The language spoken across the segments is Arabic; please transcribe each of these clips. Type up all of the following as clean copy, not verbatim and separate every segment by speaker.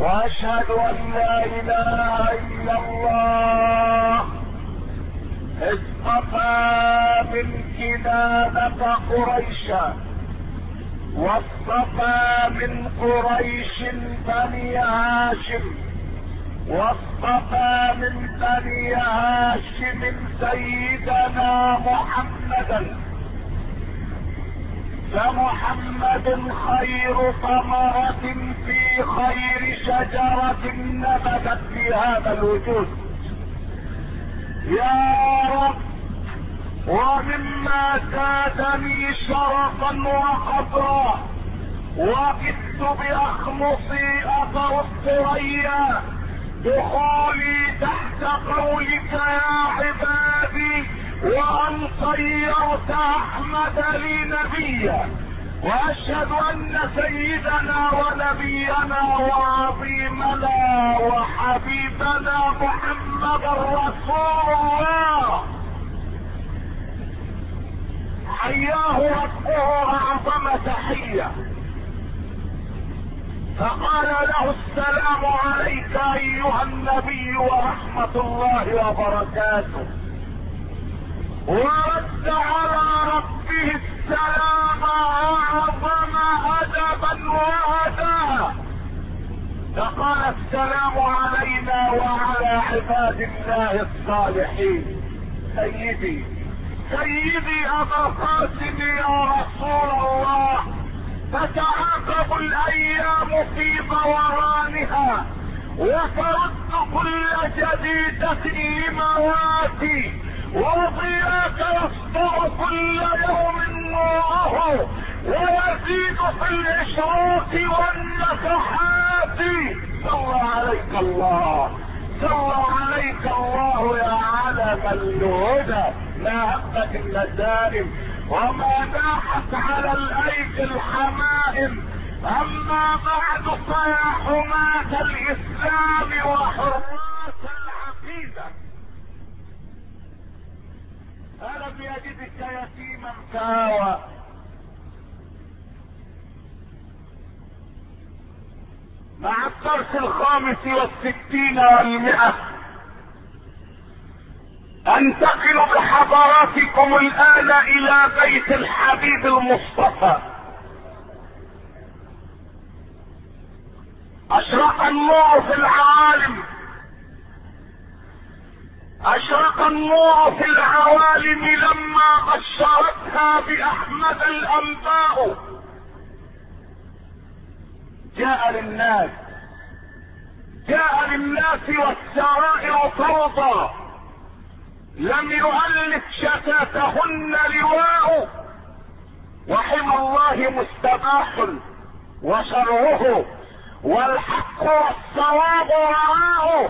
Speaker 1: واشهد ان لا اله الا الله. اصطفى من كنانة قريشا، واصطفى من قريش بني هاشم، واصطفى من بني هاشم سيدنا محمدا. فمحمد خير ثمرة في خير شجرة نبتت في هذا الوجود. يا رب، ومما زادني شرفا وقدرا وقفت باخمصي اثر الثريا دخولي تحت قولك يا عبادي، وان صيرت احمد لي نبيا. واشهد ان سيدنا ونبينا وعظيمنا وحبيبنا محمد رسول الله حياه ربه اعظم تحيه، فقال له السلام عليك ايها النبي ورحمة الله وبركاته، ورد على ربه السلام اعظم ادبا واداء، فقال السلام علينا وعلى عباد الله الصالحين. سيدي ابا قاسم يا رسول الله، تتعاقب الايام في دورانها وترد كل جديدة لمواتي، وضياك يسطع كل يوم نوره ويزيد في الاشراق والنفحات. صلى عليك الله، صلى عليك الله يا علم الهدى، ما هبت النسائم وما ناحت على الايدي الحمائم. اما بعد فيا حماة الاسلام وحراس العقيدة، الم يجدك يتيما فاوى، مع الدرس 65 و100 انتقل بحضراتكم الان الى بيت الحبيب المصطفى. اشرق النور في العوالم، اشرق النور في العوالم لما بشرتها باحمد الانباء. جاء للناس والسرائر فوضى، لم يؤلف شتاتهن لواء، وحمى الله مستباح وشرعه والحق والصواب وراءه،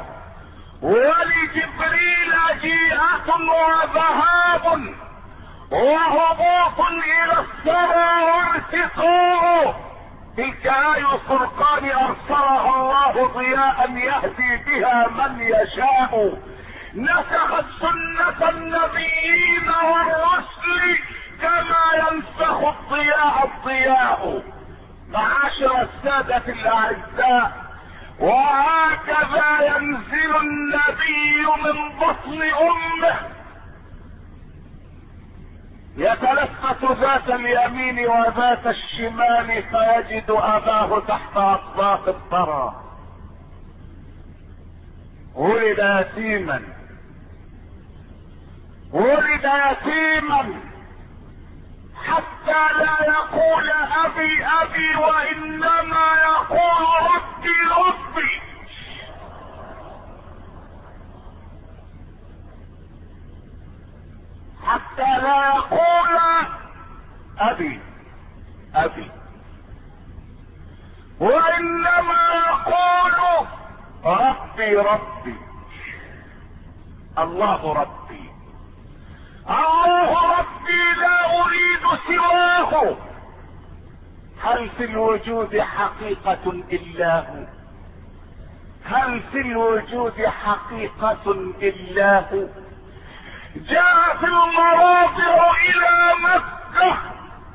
Speaker 1: ولجبريل جيئة وذهاب وهبوط الى الثرى وارتقاء. تلك آي الفرقان ارسلها الله ضياء يهدي بها من يشاء، نسخت سنة النبيين والرسل كما ينسخ الضياء. معاشر السادة الاعزاء، وهكذا ينزل النبي من بطن امه، يتلفت ذات اليمين وذات الشمال فيجد اباه تحت اطباق الثرى. ولد يتيما حتى لا يقول ابي ابي، وانما يقول ربي ربي. حتى لا يقول ابي ابي، وانما يقول ربي ربي. الله ربي، الله ربي، لا اريد سواه. هل في الوجود حقيقة الا هو؟ هل في الوجود حقيقة الا هو؟ جاء في المراضع الى مكة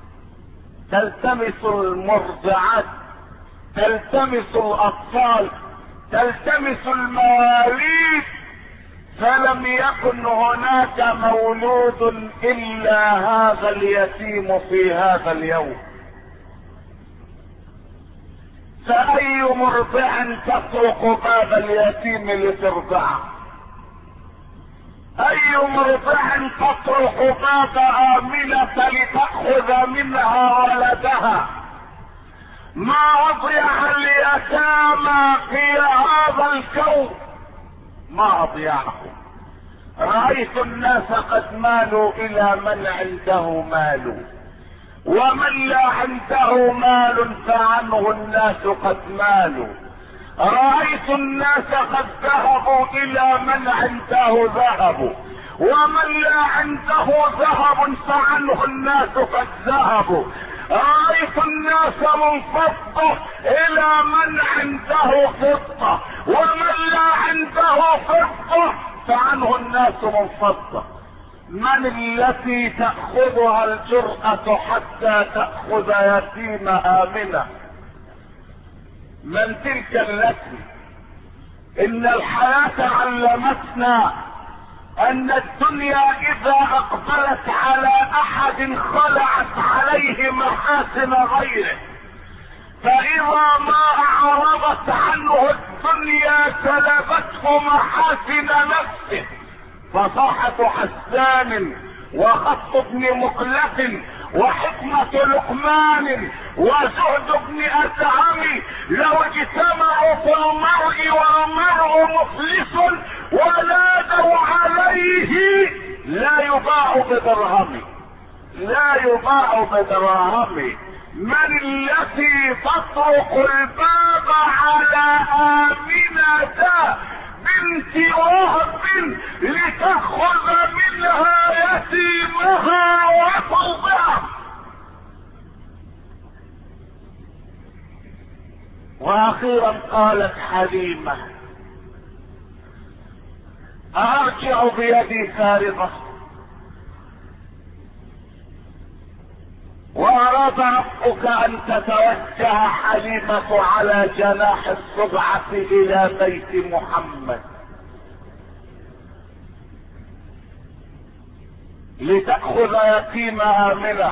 Speaker 1: تلتمس المرضعات، تلتمس الاطفال تلتمس المواليد، فلم يكن هناك مولود الا هذا اليتيم في هذا اليوم. فأي مرضع تطرق باب اليتيم لترضعه؟ أي مرضع تطرق باب آمنة لتأخذ منها ولدها؟ ما أضيع اليتامى في هذا الكون، ما أضيعهم. رأيت الناس قد مالوا إلى من عنده مال، ومن لا عنده مال فعنه الناس قد مالوا. رأيت الناس قد ذهبوا إلى من عنده ذهب، ومن لا عنده ذهب فعنه الناس قد ذهبوا. رأيت الناس منفضة إلى من عنده فضة، ومن لا عنده فضة فعنه الناس منفضة. من التي تأخذها الجرأة حتى تأخذ يتيم آمنة؟ من تلك التي؟ إن الحياة علمتنا أن الدنيا إذا أقبلت على أحد خلعت عليه محاسن غيره، فإذا ما أعرضت عنه الدنيا سلبته محاسن نفسه. فصاحة حسان وخط ابن مقلة وحكمة لقمان وزهد ابن أدهم لو اجتمعوا في المرء والمرء مفلس ونادوا عليه لا يباع بدرهم، لا يباع بدرهم. من التي تطرق الباب على آمنة بنت وهب لتأخذ منها يتيمها وترضعه؟ واخيرا قالت حليمة: أرجع بيدي فارغة؟ وأراد ربك أن تتوجه حليمة على جناح الصبعة إلى بيت محمد لتأخذ يتيم آمنة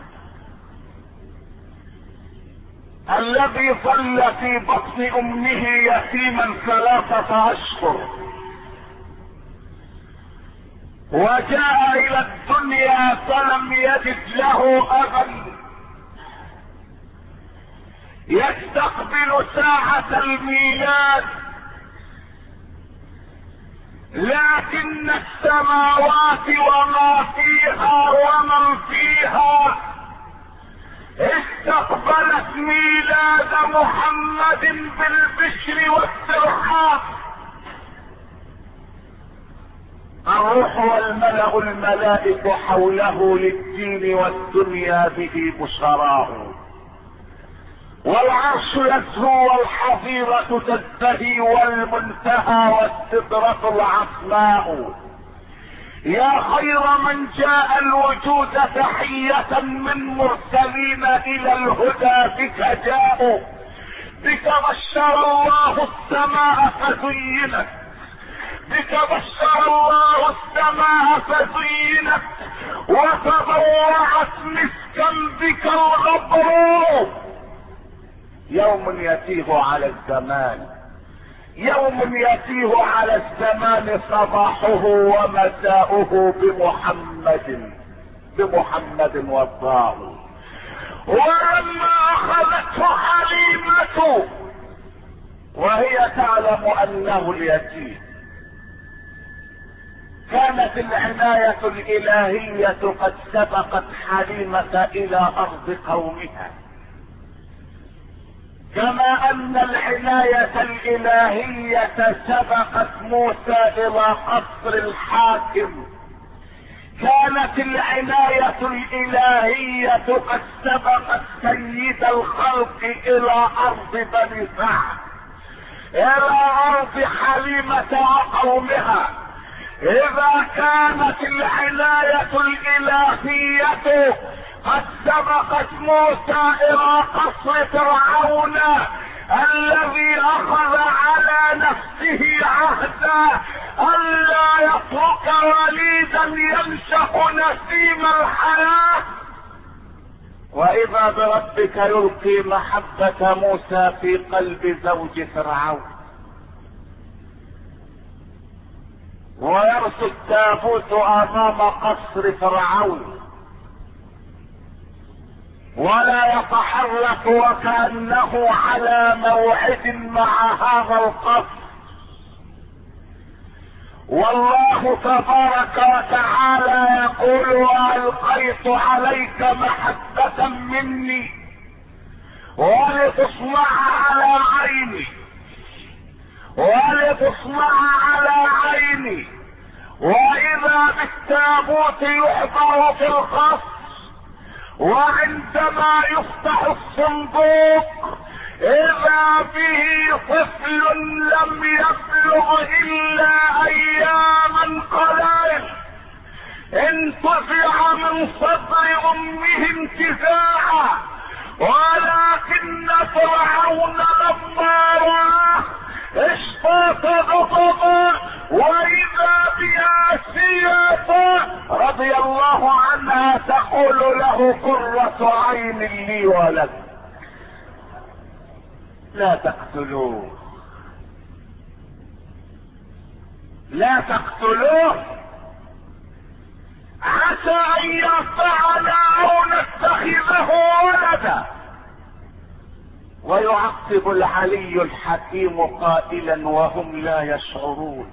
Speaker 1: الذي ظل في بطن أمه يتيما 3 أشهر، وجاء إلى الدنيا فلم يجد له أبا يستقبل ساعة الميلاد، لكن السماوات وما فيها ومن فيها استقبلت ميلاد محمد بالبشر والترحاب. الروح والملأ الملائك حوله للدين والدنيا به بشراه، والعرش يزهو والحظيرة تزدهي والمنتهى والسدرة العصماء. يا خير من جاء الوجود تحية من مرسلين إلى الهدى بك جاءوا، بك بشر الله السماء فزينت، بك بشر الله السماء فزينت وتضوعت مسكا بك الغبر. يوم يتيه على الزمان، يوم يتيه على الزمان صباحه ومساؤه بمحمد وضاه. ولما اخذته حليمة وهي تعلم انه اليتيم، كانت العناية الالهية قد سبقت حليمة الى ارض قومها، كما ان العناية الالهية سبقت موسى الى قصر الحاكم. كانت العناية الالهية قد سبقت سيد الخلق الى ارض بني سعد، الى ارض حليمة وقومها. اذا كانت العناية الالهية قد سبقت موسى الى قصر فرعون الذي اخذ على نفسه عهدا ألا يترك وليدا ينشأ نسيم الحياة. وإذا بربك يلقي محبة موسى في قلب زوج فرعون، ويرسل التابوت أمام قصر فرعون ولا يتحرك وكأنه على موعد مع هذا القصر. والله تبارك وتعالى يقول: وألقيت عليك محبة مني ولتصنع على عيني، ولتصنع على عيني. وإذا بالتابوت يحضر في القصر، وعندما يفتح الصندوق إذا به طفل لم يبلغ إلا أياما قلائل انتزع من صدر أمه انتزاعا. ولكن فرعون لما رآه اشتاق غضبا، وإذا بآسية رضي الله عنها تقول له: قرة عين لي ولك، لا تقتلوه، لا تقتلوه، عسى أن ينفعنا أو نتخذه ولدا. ويعقب العلي الحكيم قائلا وهم لا يشعرون: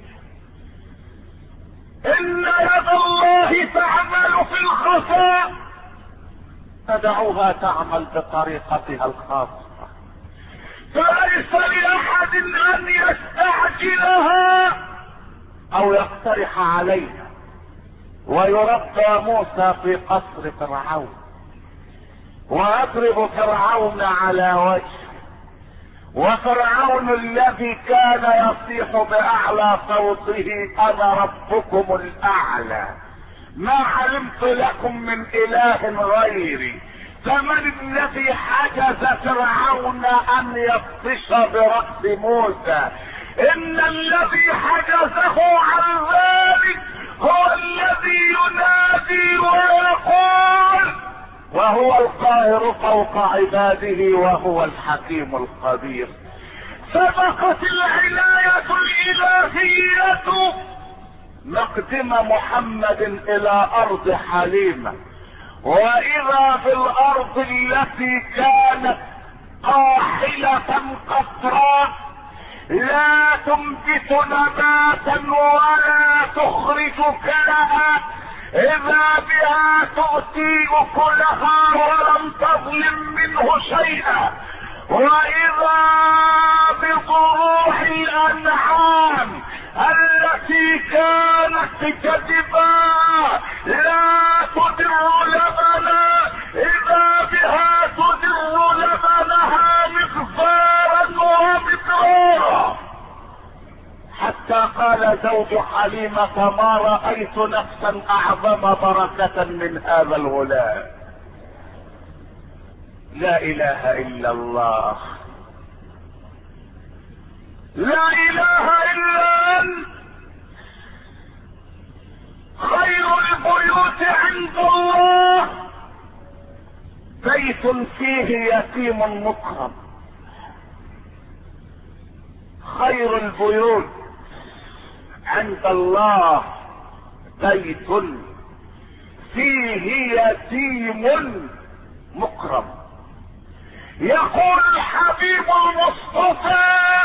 Speaker 1: إن يد الله تعمل في الخفاء، فدعوها تعمل بطريقتها الخاصة، فليس لأحد أن يستعجلها أو يقترح عليها. ويربى موسى في قصر فرعون، ويضرب فرعون على وجهه، وفرعون الذي كان يصيح بأعلى صوته: أنا ربكم الأعلى، ما علمت لكم من إله غيري. فمن الذي حجز فرعون أن يبطش برأس موسى؟ إن الذي حجزه عن ذلك هو الذي ينادي ويقول، وهو القاهر فوق عباده، وهو الحكيم الخبير. سبقت العناية الإلهية مقدم محمد إلى أرض حليمة، وإذا بالأرض التي كانت قاحلة قطراء لا تنبت نباتا ولا تخرج كلها، إذا بها تؤتي أكلها ولم تظلم منه شيئا. وإذا بضروح الأنعام التي كانت جدباء لا تدر لبنا، إذا بها تدر لبنها مغفارا ومقرارا. حتى قال زوج حليمة: ما رأيت نفسا أعظم بركة من هذا الغلام. لا إله إلا الله، لا إله إلا أنت. خير البيوت عند الله بيت فيه يتيم مكرم. خير البيوت عند الله بيت فيه يتيم مكرم. يقول الحبيب المصطفى: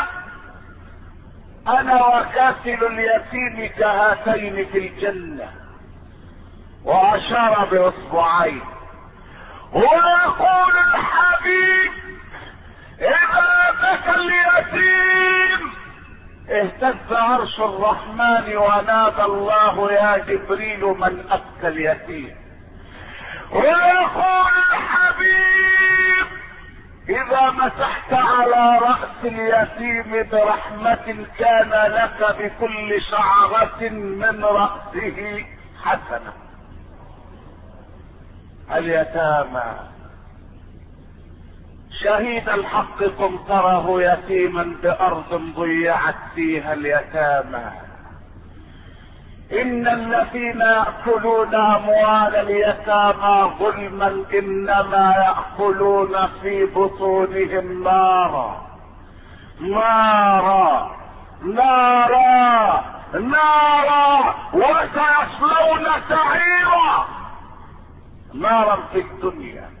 Speaker 1: انا وكافل اليتيم كهاتين في الجنة، واشار باصبعين. ويقول الحبيب: اذا بكى اليتيم اهتز عرش الرحمن ونادى الله: يا جبريل من ابكى اليتيم. ويقول الحبيب: اذا مسحت على رأس اليتيم برحمة كان لك بكل شعرة من رأسه حسنة. اليتامى
Speaker 2: شهيد الحق كن تره يتيما بأرض ضيعت فيها اليتامى. إن الذين يأكلون أموال اليتامى ظلما إنما يأكلون في بطونهم نارا نارا نارا نارا وسيصلون سعيرا. نارا في الدنيا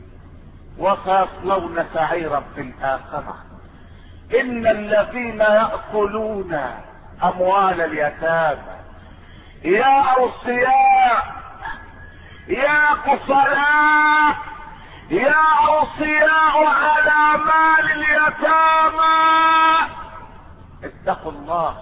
Speaker 2: وسيصلون سعيرا في الآخرة. إن الذين يأكلون أموال اليتامى يا أوصياء يا كفراء يا أوصياء على مال اليتامى، اتقوا الله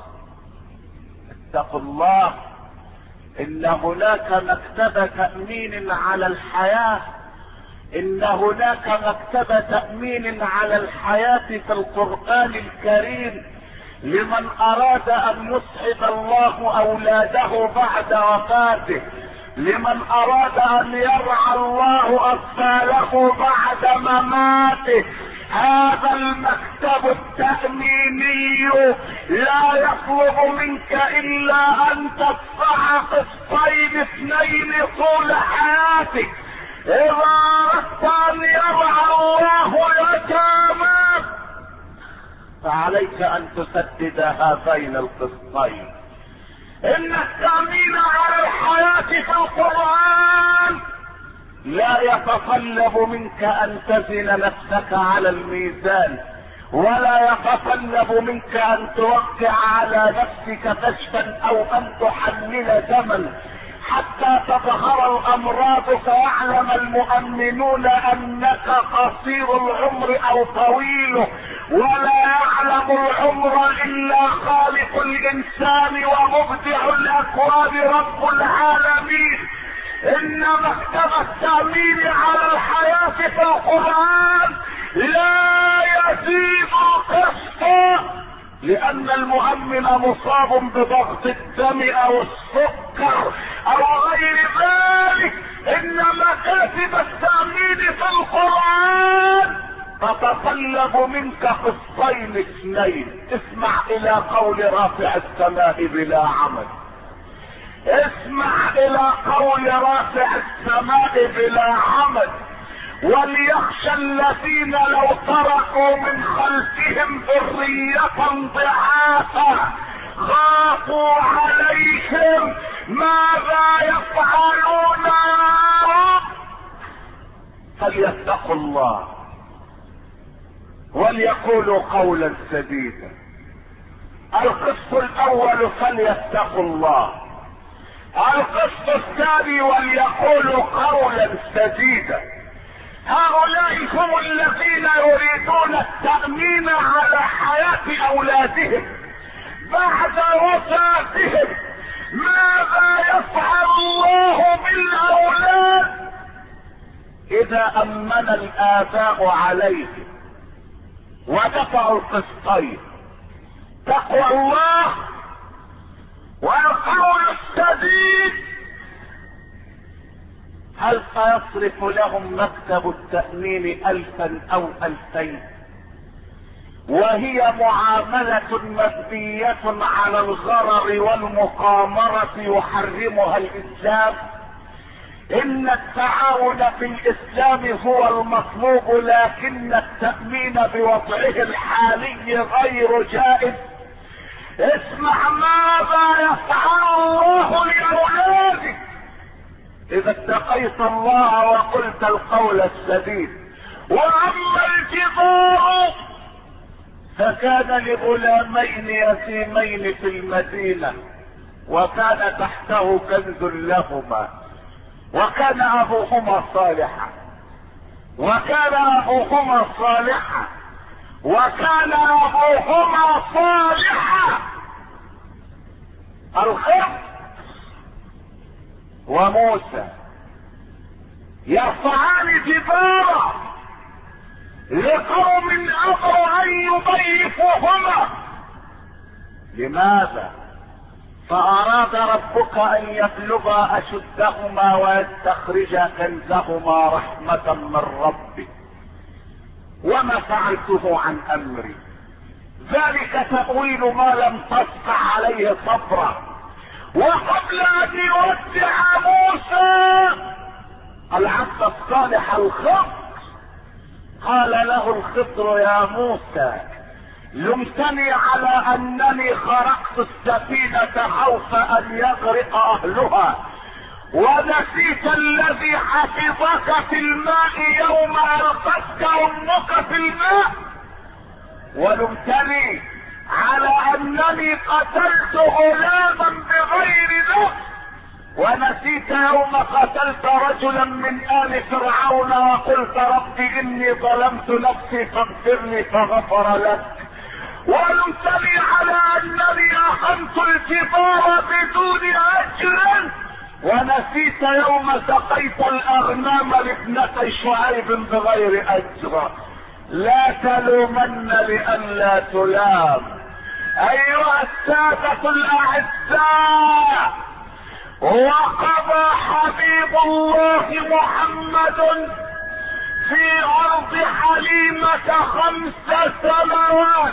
Speaker 2: اتقوا الله. إن هناك مكتبة تأمين على الحياة، إن هناك مكتبة تأمين على الحياة في القرآن الكريم لمن أراد أن يسعد الله أولاده بعد وفاته، لمن أراد أن يرعى الله أطفاله بعد مماته. هذا المكتب التأميني لا يطلب منك إلا أن تدفع قسطين 2 طول حياتك. إذا أردت أن يرعى الله يتاماك فعليك أن تسدد هذين القسطين. إن التأمين على الحياة في القرآن لا يتطلب منك أن تزن نفسك على الميزان، ولا يتطلب منك أن توقع على نفسك كشفا أو أن تحلل دما حتى تظهر الأمراض فيعلم المؤمنون أنك قصير العمر أو طويله. ولا يعلم العمر إلا خالق الإنسان ومبدع الأكوان رب العالمين. إن مكتب التأمين على الحياة في القرآن لا يزيد قسطا، لأن المؤمن مصاب بضغط الدم أو السكر أو غير ذلك. إن مكاتب التأمين في القرآن تتطلب منك قسطين 2. اسمع إلى قول رافع السماء بلا عمد، اسمع إلى قول رافع السماء بلا عمد. وليخشى الذين لو تركوا من خلفهم ذرية ضعافا خافوا عليهم ماذا يفعلون يا رب. فليتقوا الله وليقولوا قولا سديدا. القسط الأول فليتقوا الله. القسط الثاني وليقولوا قولا سديدا. هؤلاء هم الذين يريدون التأمين على حياة أولادهم بعد وفاتهم. ماذا يفعل الله بالأولاد إذا أمن الآباء عليهم ودفعوا القسطين؟ تقوى الله والقول السديد. هل سيصرف لهم مكتب التأمين 1000 أو 2000 وهي معاملة مبنية على الغرر والمقامرة يحرمها الإسلام؟ إن التعاون في الإسلام هو المطلوب، لكن التأمين بوضعه الحالي غير جائز. اسمع ماذا يفعل الله لأولادك إذا اتقيت الله وقلت القول السديد. وأما الجدار فكان لغلامين يتيمين في المدينة وكان تحته كنز لهما وكان أبوهما صالحا وكان أبوهما صالحا وكان أبوهما صالحا. الخضر وموسى يرفعان جبارا لقوم أبوا أن يضيفوهما. لماذا؟ فأراد ربك أن يبلغا أشدهما ويستخرجا كنزهما رحمة من ربك. وما فعلته عن امري. ذلك تأويل ما لم تسطع عليه صبرا. وقبل ان يودع موسى العبد الصالح الخضر قال له الخضر: يا موسى، لمتني على انني خرقت السفينة خوف ان يغرق اهلها، ونسيت الذي حفظك في الماء يوم القتك امك في الماء، ولمتني على انني قتلت غلاما بغير نفس، ونسيت يوم قتلت رجلا من آل فرعون وقلت رب اني ظلمت نفسي فاغفر لي فغفر لك، ولمتني على انني اخذت الكبار بدون اجر، ونسيت يوم سقيت الاغنام لابنتي شعيب بغير اجر. لا تلومن لئلا تلام. ايها السادة الاعزاء، وقضى حبيب الله محمد في ارض حليمة 5 سنوات،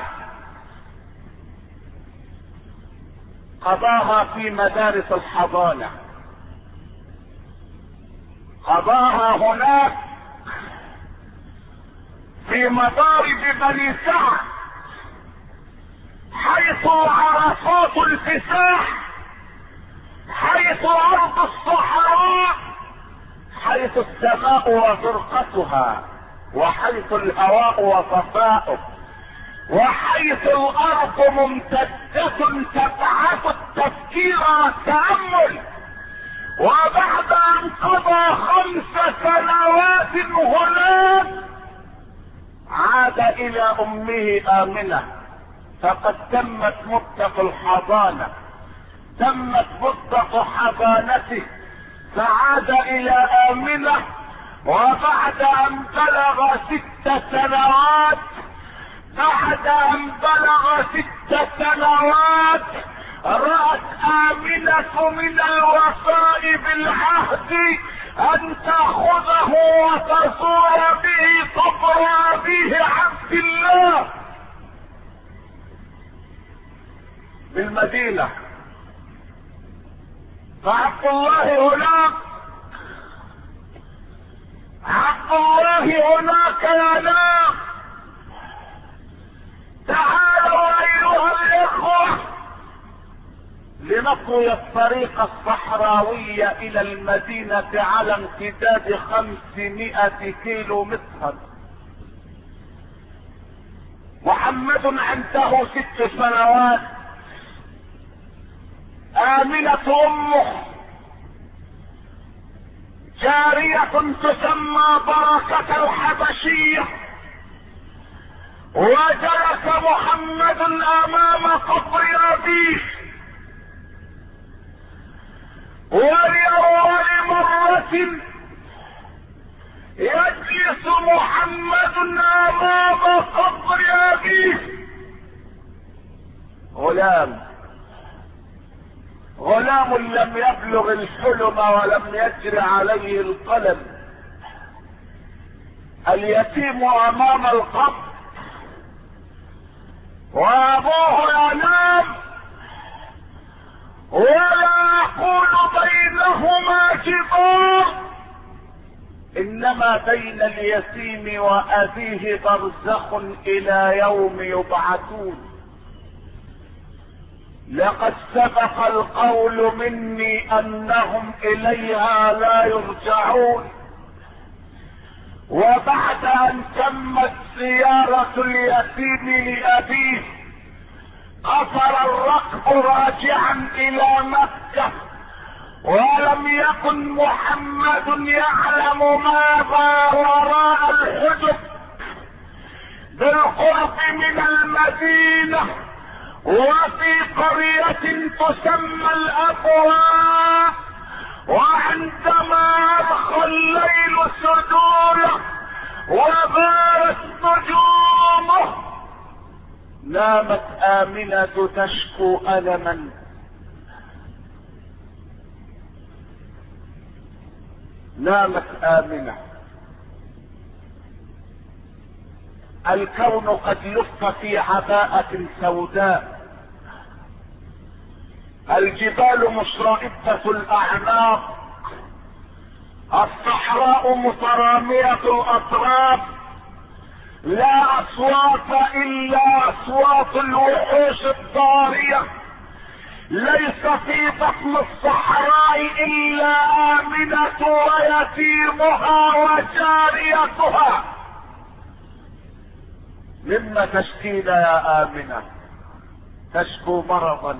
Speaker 2: قضاها في مدارس الحضانة، قضاها هناك في مضارب بني سعد، حيث عرفات الفساح، حيث ارض الصحراء، حيث السماء وزرقتها، وحيث الهواء وصفاؤه، وحيث الارض ممتدة تبعث التفكير والتأمل. وبعد ان قضى 5 سنوات هناك عاد الى امه امنة، فقد تمت مدة الحضانة، تمت مدة حضانته، فعاد الى امنة. وبعد ان بلغ 6 سنوات، بعد ان بلغ 6 سنوات رأت آمنة من الوفاء بالعهد ان تأخذه وتزور به قبر أبيه عبد الله بالمدينة. فعبد الله هناك، عبد الله هناك ينام. تعالوا ايها الاخوة لنطوي الطريق الصحراوي الى المدينة على امتداد 500 كيلو مترا. محمد عنده 6 سنوات، آمنة امه جارية تسمى بركة الحبشية. وجلس محمد امام قبر ابيه، ولأول مرة يجلس محمد امام قبر ابيه غلام لم يبلغ الحلم ولم يجر عليه القلم، اليتيم امام القبر وابوه ينام، ولا يكون بينهما جدار، انما بين اليتيم وابيه برزخ الى يوم يبعثون. لقد سبق القول مني انهم اليها لا يرجعون. وبعد ان تمت زيارة اليتيم لابيه قصر الركب راجعا الى مكة، ولم يكن محمد يعلم ماذا وراء الحجب بالقرب من المدينة، وفي قرية تسمى الابواء. وعندما ارخى الليل سدوله وبارت نجومه نامت آمنة تشكو ألما. نامت آمنة الكون قد لف في عباءة سوداء، الجبال مشرئبة الاعناق، الصحراء مترامية الاطراف، لا اصوات الا اصوات الوحوش الضارية، ليس في بطن الصحراء الا آمنة ويتيمها وجاريتها. مما تشكين يا آمنة؟ تشكو مرضا.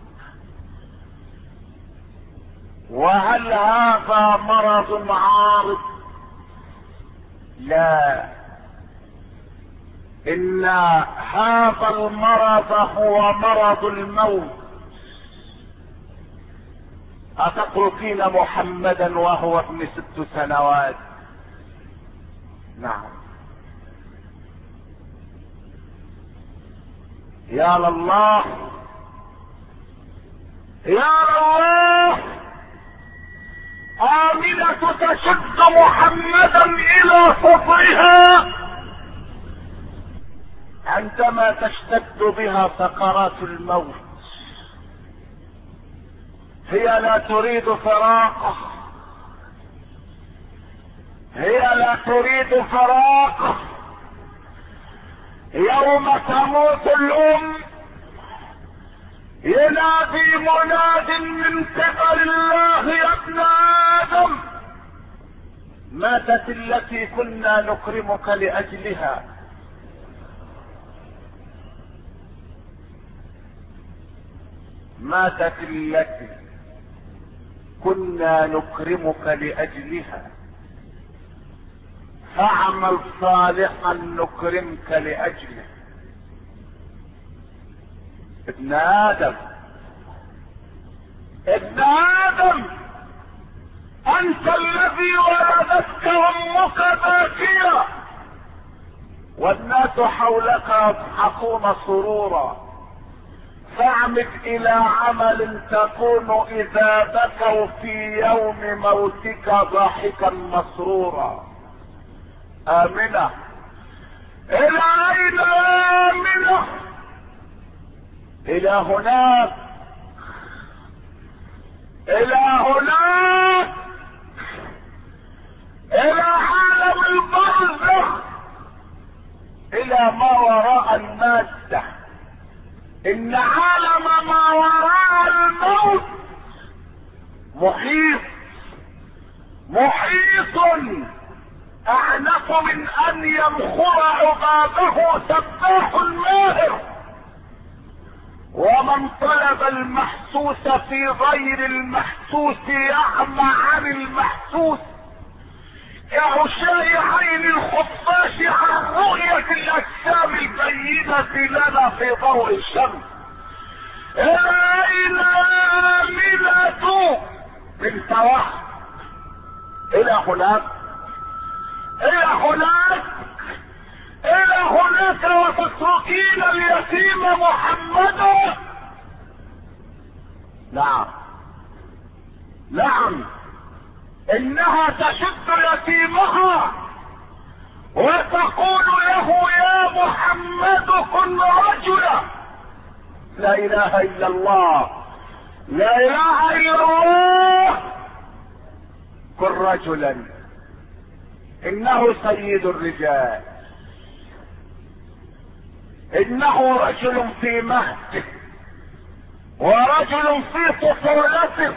Speaker 2: وهل هذا مرض عارض؟ لا، ان هذا المرض هو مرض الموت. أتتركين محمدا وهو ابن 6 سنوات؟ نعم. يا لله يا الله، آمنة تشد محمدا إلى صدرها عندما تشتد بها سكرات الموت. هي لا تريد فراقه، هي لا تريد فراقه. يوم تموت الأم ينادي مناد من قبل الله يا ابن آدم، ماتت التي كنا نكرمك لأجلها. ماتت التي كنا نكرمك لأجلها، فاعمل صالحا نكرمك لأجله. ابن آدم، ابن آدم، أنت الذي ولدتك أمك باكية والناس حولك يضحكون سرورا، فاعمد إلى عمل تكون إذا بكوا في يوم موتك ضاحكا مسرورا. آمنة، إلى أين آمنة؟ إلى هناك، إلى هناك، إلى عالم البرزخ، إلى ما وراء المادة. إن عالم ما وراء الموت محيط، محيط أعنف من أن يمخر عبابه سباح ماهر. ومن طلب المحسوس في غير المحسوس يعمى عن المحسوس كعشاء عين الخفاش عن رؤية الأجسام البينة لنا في ضوء الشمس. أين آمنة بنت وحد؟ إلى هناك، إلى هناك، إلى هناك، وتتركين اليتيم محمدا. نعم نعم، إنها تشد يتيمها وتقول له يا محمد كن رجلا. لا إله إلا الله، لا إله إلا الله، كن رجلا. إنه سيد الرجال، إنه رجل في مهده، ورجل في طفولته،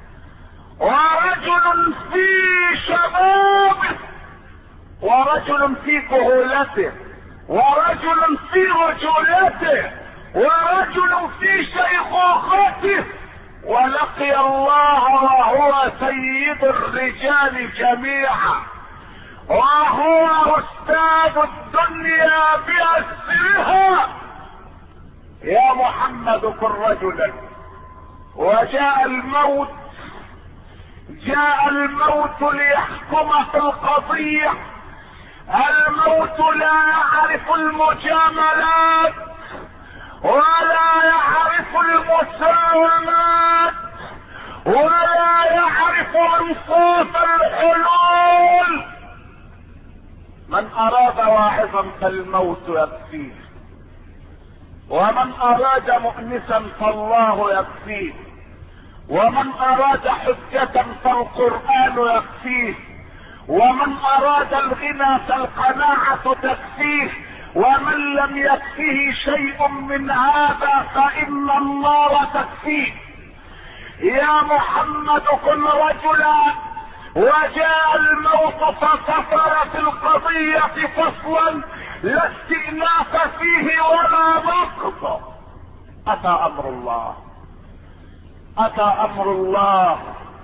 Speaker 2: ورجل في شبابه، ورجل في كهولته، ورجل في رجولته، ورجل في شيخوخته، ولقي الله وهو سيد الرجال جميعا، وهو أستاذ الدنيا بأسرها. يا محمد كن رجلا. وجاء الموت، جاء الموت ليحكم في القضية. الموت لا يعرف المجاملات ولا يعرف المساومات ولا يعرف انصاف الحلول. من اراد واعظا كافرا فالموت يكفيه، ومن اراد مؤنسا فالله يكفيه، ومن اراد حجة فالقرآن يكفيه، ومن اراد الغنى فالقناعة تكفيه، ومن لم يكفه شيء من هذا فان النار تكفيه. يا محمد كن رجلا وجاء الموت فكفر في القضية فصلا لا استئناف فيه ولا نقض. اتى امر الله، اتى امر الله.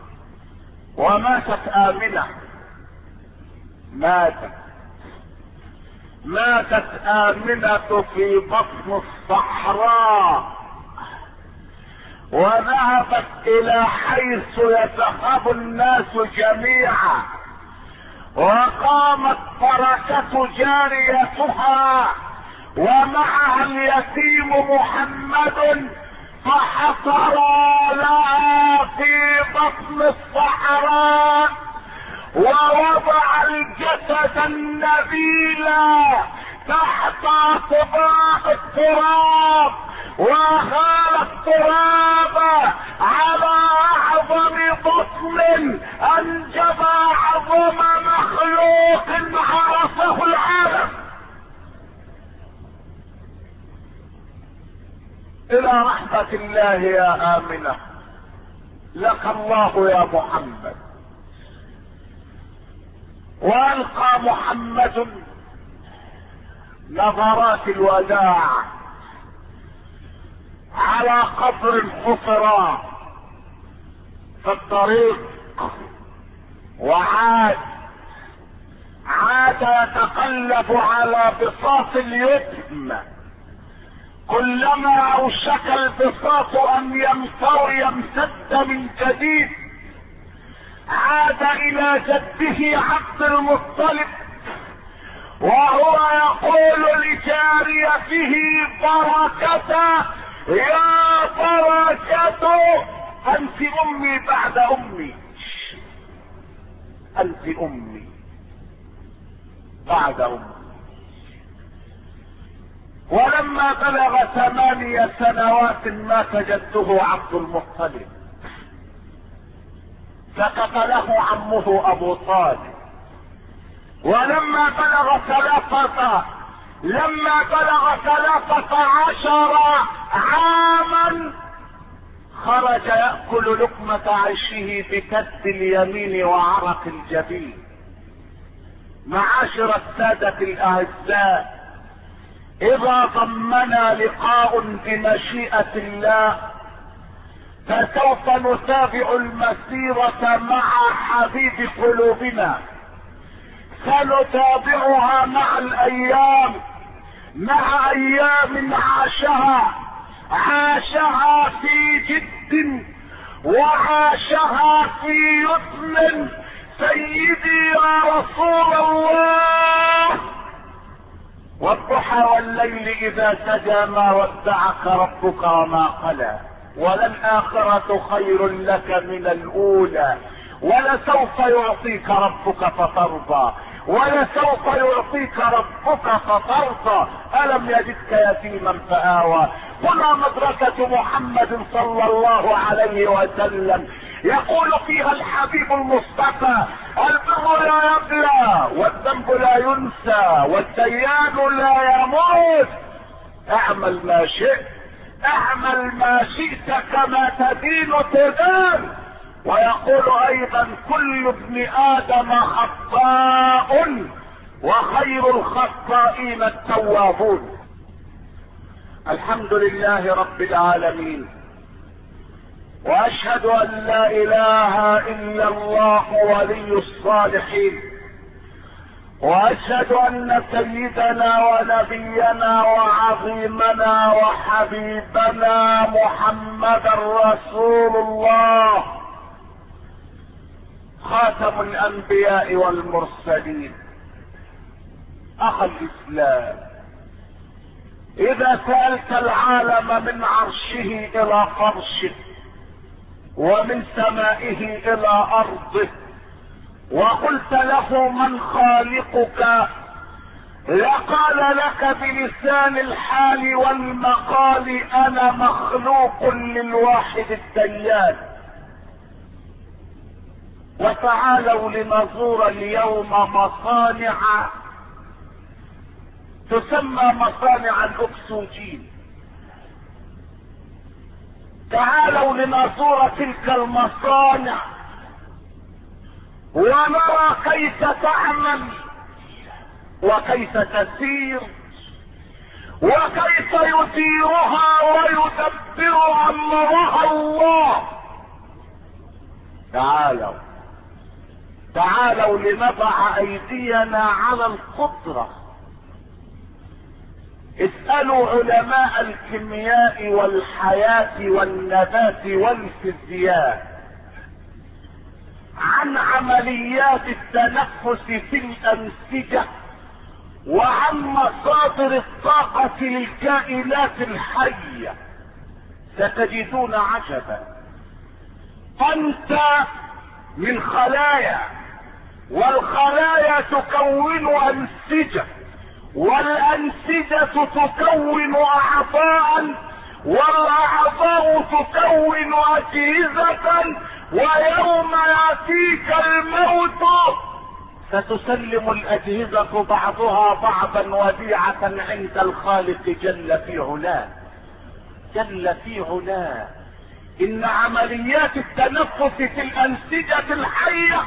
Speaker 2: وماتت آمنة، ماتت آمنة في بطن الصحراء، وذهبت الى حيث يذهب الناس جميعا، وقامت بركة جاريتها ومعها اليتيم محمد، فحفرا لها في بطن الصحراء ووضع الجسد النبيل تحت طباق التراب، وغال التراب على اعظم بطن انجب اعظم مخلوق عرفه العالم. الى رحمة الله يا آمنة، لك الله يا محمد. والقى محمد نظرات الوداع على قبر حفر في الطريق، وعاد يتقلب على بساط اليتم، كلما اوشك البساط ان يمتد من جديد عاد الى جده عبد المطلب، وهو يقول لجاريته بركة، يا بركة انت امي بعد امي، انت امي بعد امي. ولما بلغ 8 سنوات مات جده عبد المطلب، سقط له عمه ابو طالب. ولما بلغ 13 عاما خرج يأكل لقمة عيشه بكد اليمين وعرق الجبين. معاشر السادة الاعزاء، اذا ضمنا لقاء بمشيئة الله فسوف نتابع المسيرة مع حبيب قلوبنا، سنتابعها مع الايام، مع ايام عاشها في جد وعاشها في يتم. سيدي يا رسول الله، والضحى والليل اذا سجى ما ودعك ربك وما قلى، وللآخرة خير لك من الأولى، ولسوف يعطيك ربك فترضى، ولسوف يعطيك ربك فترضى. ألم يجدك يتيما فآوى. هنا مدرسة محمد صلى الله عليه وسلم، يقول فيها الحبيب المصطفى: البر لا يبلى، والذنب لا ينسى، والديان لا يموت. اعمل ما شئت، اعمل ما شئت كما تدين تدان. ويقول ايضا: كل ابن ادم خطاء وخير الخطائين التوابون. الحمد لله رب العالمين، واشهد ان لا اله الا الله ولي الصالحين، واشهد ان سيدنا ونبينا وعظيمنا وحبيبنا محمدا رسول الله، خاتم الانبياء والمرسلين. اخ الاسلام، اذا سألت العالم من عرشه الى فرشه ومن سمائه الى ارضه وقلت له: من خالقك؟ لقال لك بلسان الحال والمقال انا مخلوق للواحد الديان. وتعالوا لنزور اليوم مصانع تسمى مصانع الاكسجين. تعالوا لنزور تلك المصانع ونرى كيف تعمل وكيف تسير وكيف يديرها ويدبر امرها الله. تعالوا لنضع ايدينا على القدرة. اسألوا علماء الكيمياء والحياة والنبات والفيزياء عن عمليات التنفس في الانسجة وعن مصادر الطاقة للكائنات الحية، ستجدون عجبا. انت من خلايا، والخلايا تكون انسجة، والانسجة تكون اعضاء، والاعضاء تكون اجهزة، ويوم ياتيك الموت ستسلم الاجهزة بعضها بعضا وديعة عند الخالق جل في علاه. جل في علاه. ان عمليات التنفس في الانسجة الحية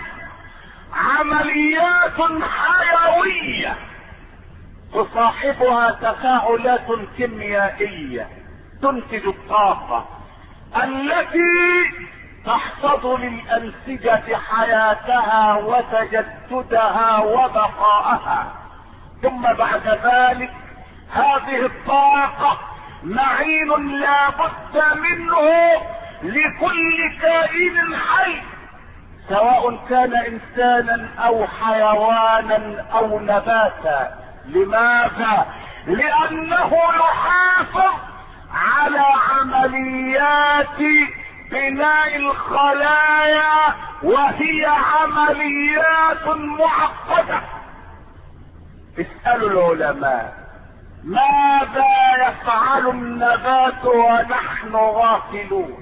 Speaker 2: عمليات حيوية تصاحبها تفاعلات كيميائية تنتج الطاقة التي تحفظ للأنسجة حياتها وتجددها وبقاءها. ثم بعد ذلك هذه الطاقة معين لا بد منه لكل كائن حي، سواء كان انسانا او حيوانا او نباتا. لماذا؟ لانه يحافظ على عمليات بناء الخلايا، وهي عمليات معقدة. اسألوا العلماء ماذا يفعل النبات ونحن غافلون.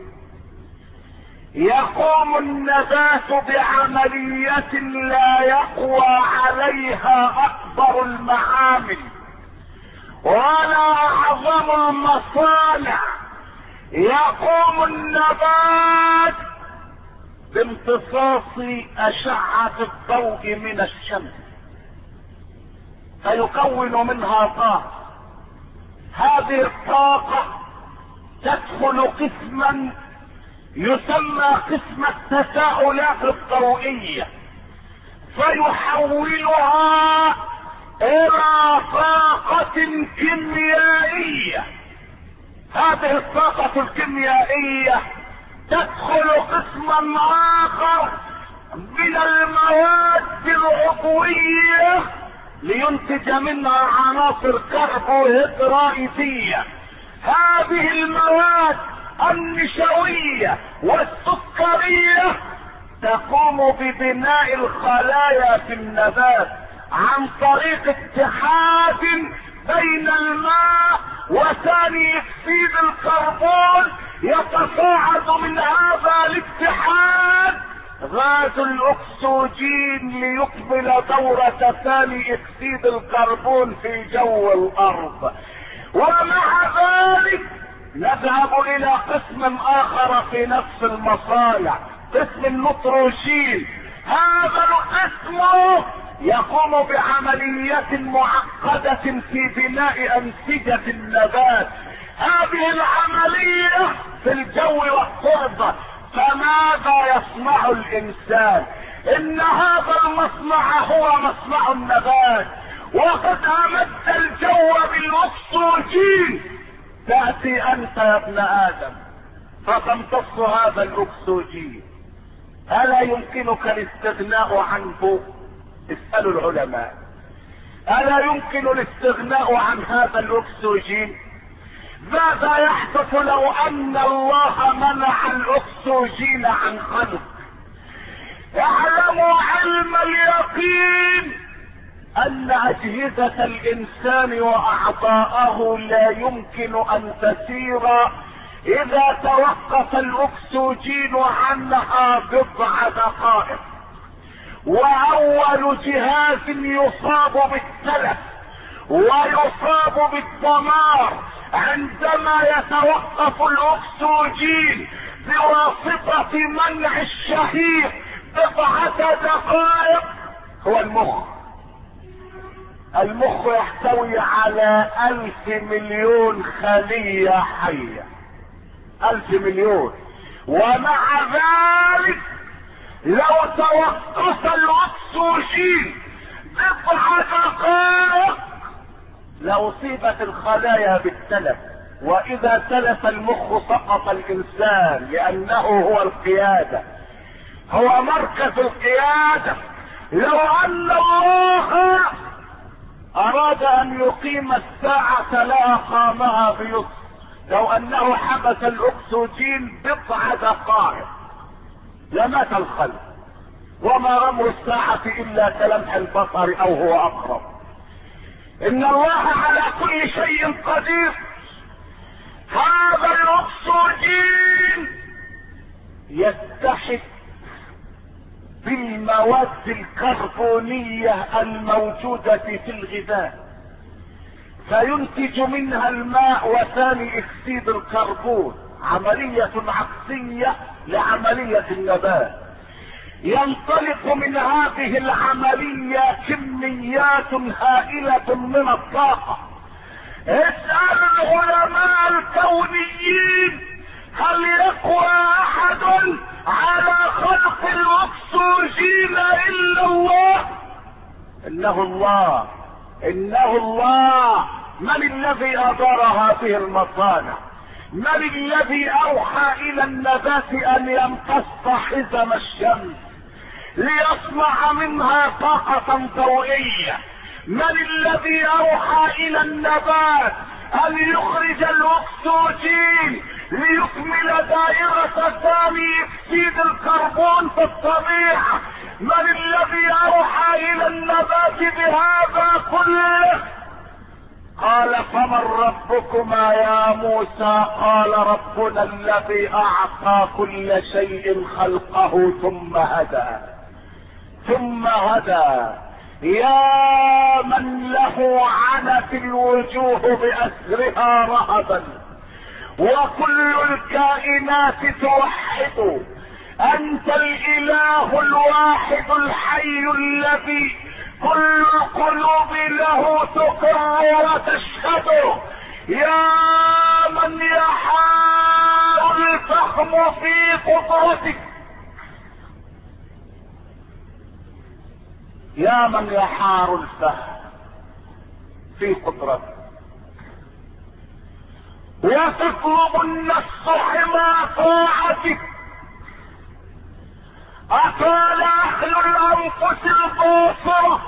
Speaker 2: يقوم النبات بعملية لا يقوى عليها اكبر المعامل ولا اعظم المصانع. يقوم النبات بامتصاص اشعة الضوء من الشمس فيكون منها طاقة. هذه الطاقة تدخل قسما يسمى قسم التفاعلات الضوئية فيحولها الى طاقة كيميائية. هذه الطاقة الكيميائية تدخل قسما اخر من المواد العضوية لينتج منها عناصر كربوهيدراتية. هذه المواد النشوية والسكرية تقوم ببناء الخلايا في النبات عن طريق اتحاد بين الماء وثاني اكسيد الكربون. يتصاعد من هذا الاتحاد غاز الاكسجين ليكمل دورة ثاني اكسيد الكربون في جو الارض. ومع ذلك نذهب الى قسم اخر في نفس المصانع، قسم النيتروجين. هذا القسم يقوم بعملية معقدة في بناء انسجة النبات. هذه العملية في الجو والتربة. فماذا يصنع الانسان؟ ان هذا المصنع هو مصنع النبات، وقد امد الجو بالاكسجين. تأتي انت يا ابن ادم فتمتص هذا الاكسجين، الا يمكنك الاستغناء عنه؟ اسألوا العلماء الا يمكن الاستغناء عن هذا الاكسجين؟ ماذا يحدث لو ان الله منع الاكسجين عن خلق؟ اعلموا علم اليقين ان اجهزة الانسان واعضاءه لا يمكن ان تسير اذا توقف الاكسجين عنها بضع دقائق. واول جهاز يصاب بالتلف ويصاب بالدمار عندما يتوقف الاكسجين بواسطة منع الشهيق بضعة دقائق هو المخ. المخ يحتوي على 1000 مليون خلية حية، 1000 مليون. ومع ذلك لو توقف الاكسجين بضع دقائق لاصيبت الخلايا بالتلف، واذا تلف المخ سقط الانسان، لانه هو القيادة، هو مركز القيادة. لو ان الله اراد ان يقيم الساعة لاقامها بيسر، لو انه حبس الاكسجين بضع دقائق لمات الخلق، وما رموا الساعة الا كلمح البصر او هو اقرب. ان الله على كل شيء قدير. هذا الاكسجين يتحد بالمواد الكربونية الموجودة في الغذاء فينتج منها الماء وثاني اكسيد الكربون، عملية عكسية لعملية النبات. ينطلق من هذه العملية كميات هائلة من الطاقة. اسأل العلماء الكونيين هل يقوى احد على خلق الاكسجين الا الله؟ انه الله، انه الله. من الذي ادار هذه المصانع؟ من الذي اوحى الى النبات ان يمتص حزم الشمس ليصنع منها طاقة ضوئية؟ من الذي اوحى الى النبات ان يخرج الاكسجين ليكمل دائرة ثاني اكسيد الكربون في الطبيعة؟ من الذي اوحى الى النبات بهذا كله؟ قال فمن ربكما يا موسى؟ قال ربنا الذي اعطى كل شيء خلقه ثم هدى. ثم هدى. يا من له عنت الوجوه بأسرها رهبا وكل الكائنات توحد انت الاله الواحد الحي الذي كل القلوب له تقر وتشهد. يا من يحار الفهم في قدرتك، يا من يحار الفهم في قدرتك وتطلب النفس حمى طاعتك. اطال اهل الانفس الباصرة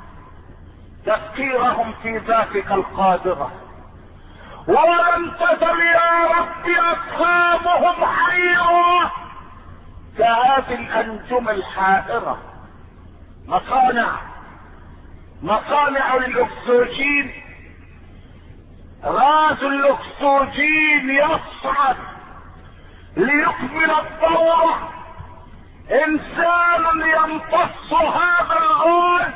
Speaker 2: تفكيرهم في ذاتك القادرة، ولم تزل يا رب اصحابهم حيرة كهذه الانجم الحائرة. مصانع الاكسجين، غاز الاكسجين يصعد ليكمل الدورة. انسان يمتص هذا الغاز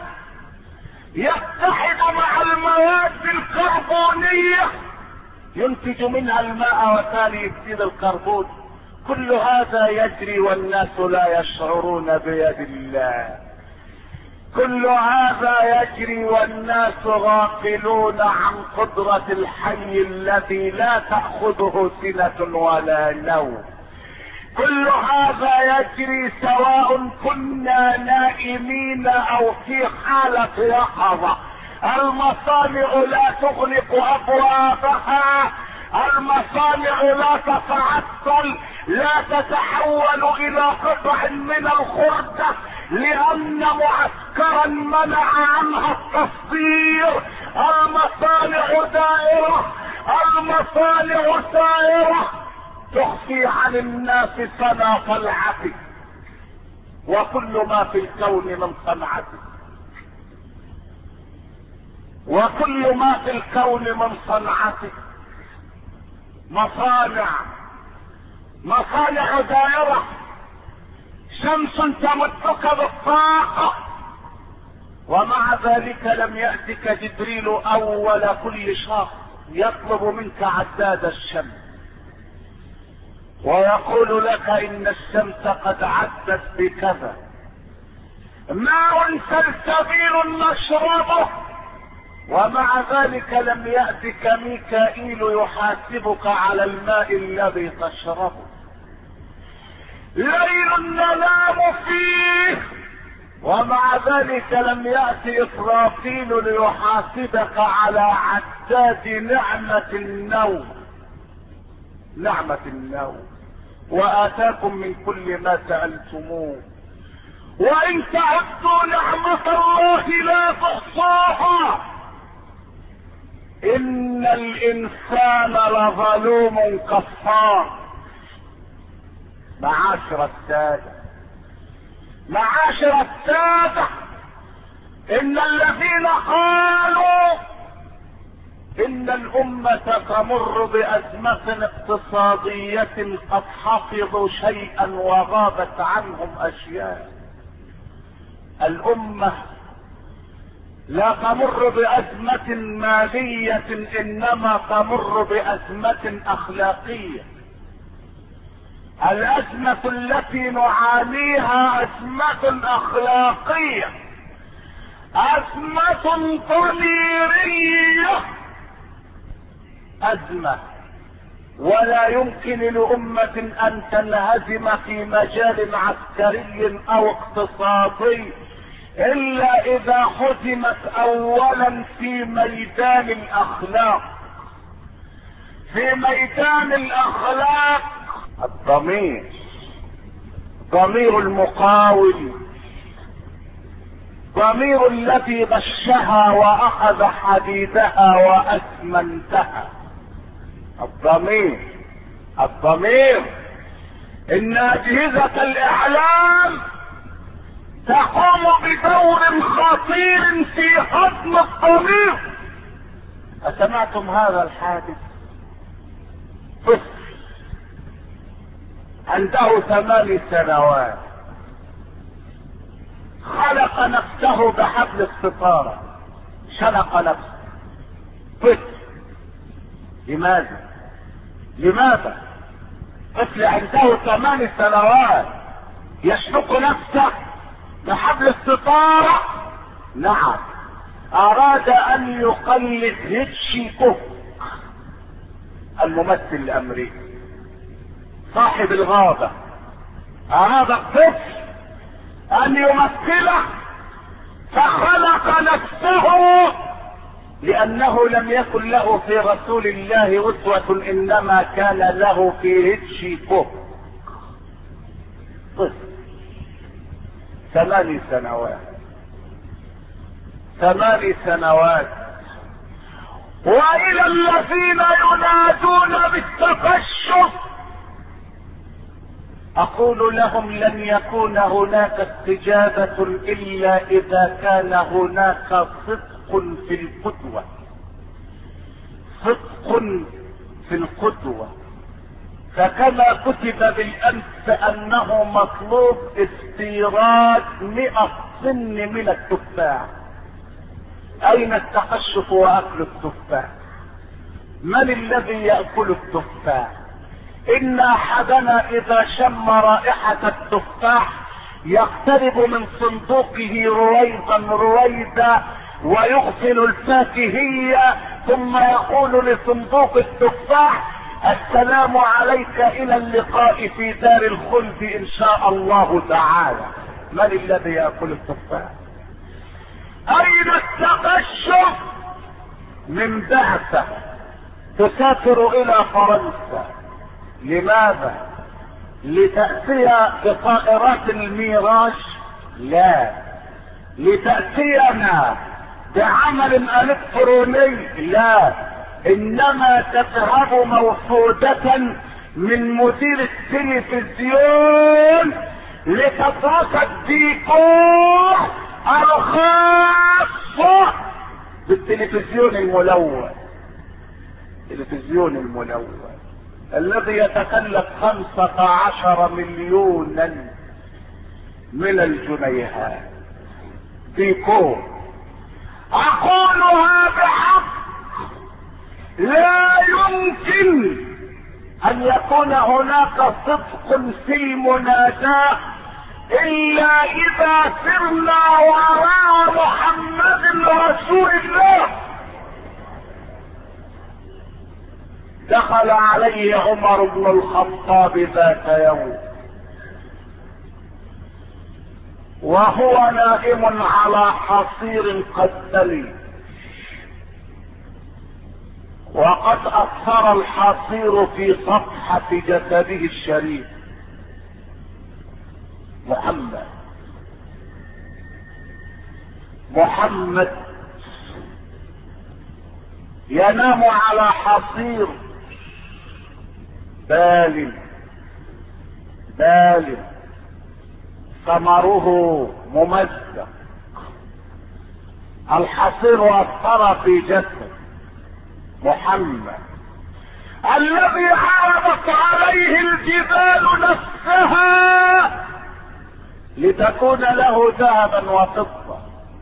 Speaker 2: يتحد مع المواد الكربونية ينتج منها الماء وثاني اكسيد الكربون. كل هذا يجري والناس لا يشعرون بيد الله. كل هذا يجري والناس غافلون عن قدرة الحي الذي لا تأخذه سنة ولا نوم. كل هذا يجري سواء كنا نائمين او في حالة يقظة. المصانع لا تغلق ابوابها، المصانع لا تتعطل، لا تتحول الى قطع من الخردة لان معسكرا منع عنها التصدير. المصانع دائرة، المصانع سائرة تخفي عن الناس صنع طلعته وكل ما في الكون من صنعته. وكل ما في الكون من صنعته مصانع دائرة، شمس تمدك بالطاقة، ومع ذلك لم يأتك جبريل اول كل شهر يطلب منك عداد الشمس ويقول لك ان الشمس قد عدت بكذا، ماء سلسبيل نشربه، ومع ذلك لم يأتك ميكائيل يحاسبك على الماء الذي تشربه. ليل ننام فيه، ومع ذلك لم يأتي إسرافيل ليحاسبك على عداد نعمة النوم، وآتاكم من كل ما سألتموه، وإن تعدوا نعمة الله لا تحصوها، إن الإنسان لظلوم كفار. معاشر السادة، إن الذين قالوا إن الأمة تمر بأزمة اقتصادية قد حفظوا شيئا وغابت عنهم أشياء. الأمة لا تمر بأزمة مالية، إنما تمر بأزمة أخلاقية. الأزمة التي نعانيها أزمة أخلاقية، أزمة ضميرية، أزمة ولا يمكن لأمة أن تنهزم في مجال عسكري أو اقتصادي إلا إذا هزمت أولا في ميدان الأخلاق. في ميدان الأخلاق ضمير المقاوم، ضمير الذي غشها وأخذ حديدها وأسمنتها. الضمير إن أجهزة الإعلام تقوم بدور خطير في هضم الضمير. أسمعتم هذا الحادث؟ طفل عنده 8 سنوات خلق نفسه بحبل الستارة، شنق نفسه. طفل. لماذا طفل عنده 8 سنوات يشنق نفسه بحبل الستارة؟ نعم، أراد أن يقلد هيتشيكوك الممثل الأمريكي صاحب الغابة. أراد الطفل أن يمثله فخلق نفسه، لأنه لم يكن له في رسول الله أسوة، إنما كان له في هيتشيكوك. طفل 8 سنوات. وإلى الذين ينادون بالتقشف أقول لهم لن يكون هناك استجابة إلا إذا كان هناك صدق في القدوة. فكما كتب بالأمس أنه مطلوب استيراد 100 سن من التفاح. أين التقشف وأكل التفاح؟ من الذي يأكل التفاح؟ إن أحدنا إذا شم رائحة التفاح يقترب من صندوقه رويدا ويغسل الفاكهية، ثم يقول لصندوق التفاح: السلام عليك، إلى اللقاء في دار الخلد إن شاء الله تعالى. من الذي يأكل التفاح؟ أين التقشف؟ من بعثة تسافر إلى فرنسا. لماذا؟ لتأتي بطائرات الميراج؟ لا. لتأتينا بعمل إلكتروني؟ لا. إنما تذهب موفودة من مدير التلفزيون لتدرس الديكور الخاص بالتلفزيون الملون، التلفزيون الملون الذي يتكلف 15 مليونا من الجنيهات ديكور. اقولها بحق، لا يمكن ان يكون هناك صدق في المناداة الا اذا سرنا وراء محمد رسول الله. دخل عليه عمر بن الخطاب ذات يوم وهو نائم على حصير قد بلي، وقد اثر الحصير في صفحة جسده الشريف. محمد ينام على حصير بال ثمره ممزق، الحصير اثر في جسد محمد الذي عرضت عليه الجبال نفسها لتكون له ذهبا وفضة،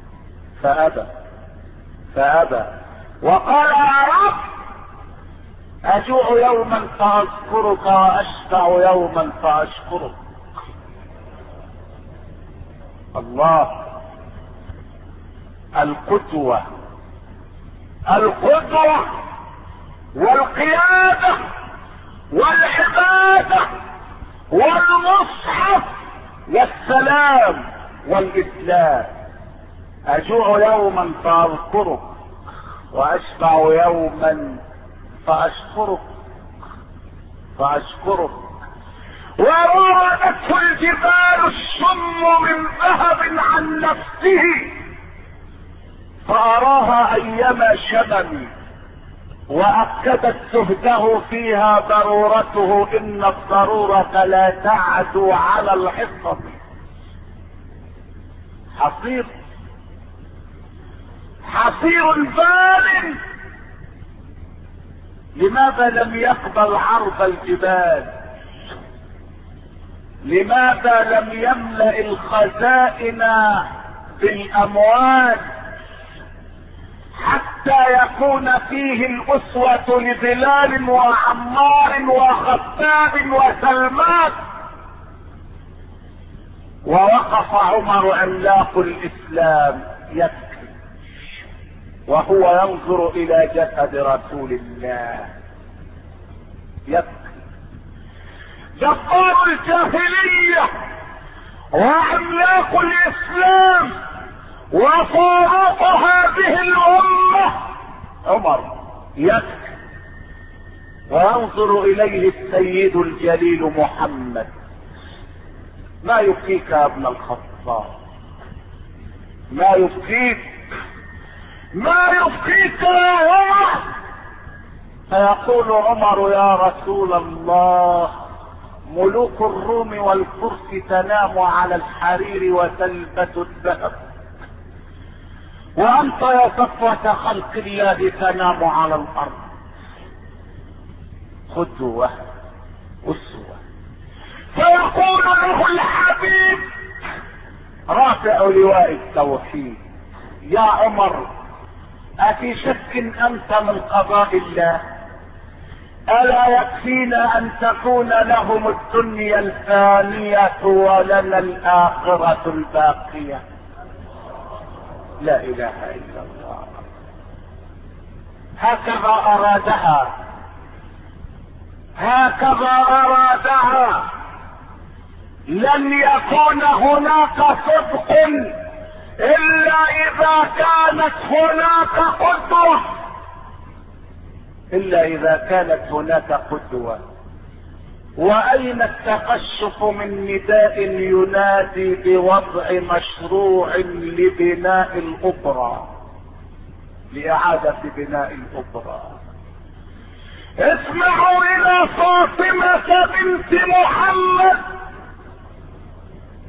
Speaker 2: فأبى وقال يا رب أجوع يوما فأذكرك وأشبع يوما فأشكرك. الله، القدوة والقيادة والعبادة والمصحف والسلام والإسلام. أجوع يوما فأذكرك وأشبع يوما فأشكرك. وراودته الجبال الشم من ذهب عن نفسه فأراها أيما شمم، وأكدت زهده فيها ضرورته، إن الضرورة لا تعدو على الحصة. حصير بال. لماذا لم يقبل عرض الجبال؟ لماذا لم يملأ الخزائن بالأموال حتى يكون فيه الأسوة لبلال وعمار وخباب وسلمان؟ ووقف عمر عملاق الإسلام يبكي وهو ينظر إلى جسد رسول الله، يبكي. جبار الجاهلية وعملاق الإسلام وفاروق هذه الأمة عمر يبكي وينظر إليه السيد الجليل محمد. ما يبكيك يا ابن الخطاب؟ ما يبكيك يا عمر؟ فيقول عمر يا رسول الله ملوك الروم والفرس تنام على الحرير وتلبس الذهب، وأنت يا صفوة خلق الله تنام على الأرض. قدوة أسوة. فيقول له الحبيب رافع لواء التوحيد يا عمر أفي شك أنت من قضاء الله؟ ألا يكفينا أن تكون لهم الدنيا الفانية ولنا الآخرة الباقية؟ لا إله إلا الله. هكذا أرادها. لن يكون هناك صدق إلا إذا كانت هناك قدوة. وأين التقشف من نداء ينادي بوضع مشروع لبناء الأوبرا، لإعادة بناء الأوبرا؟ اسمعوا إلى فاطمة بنت محمد،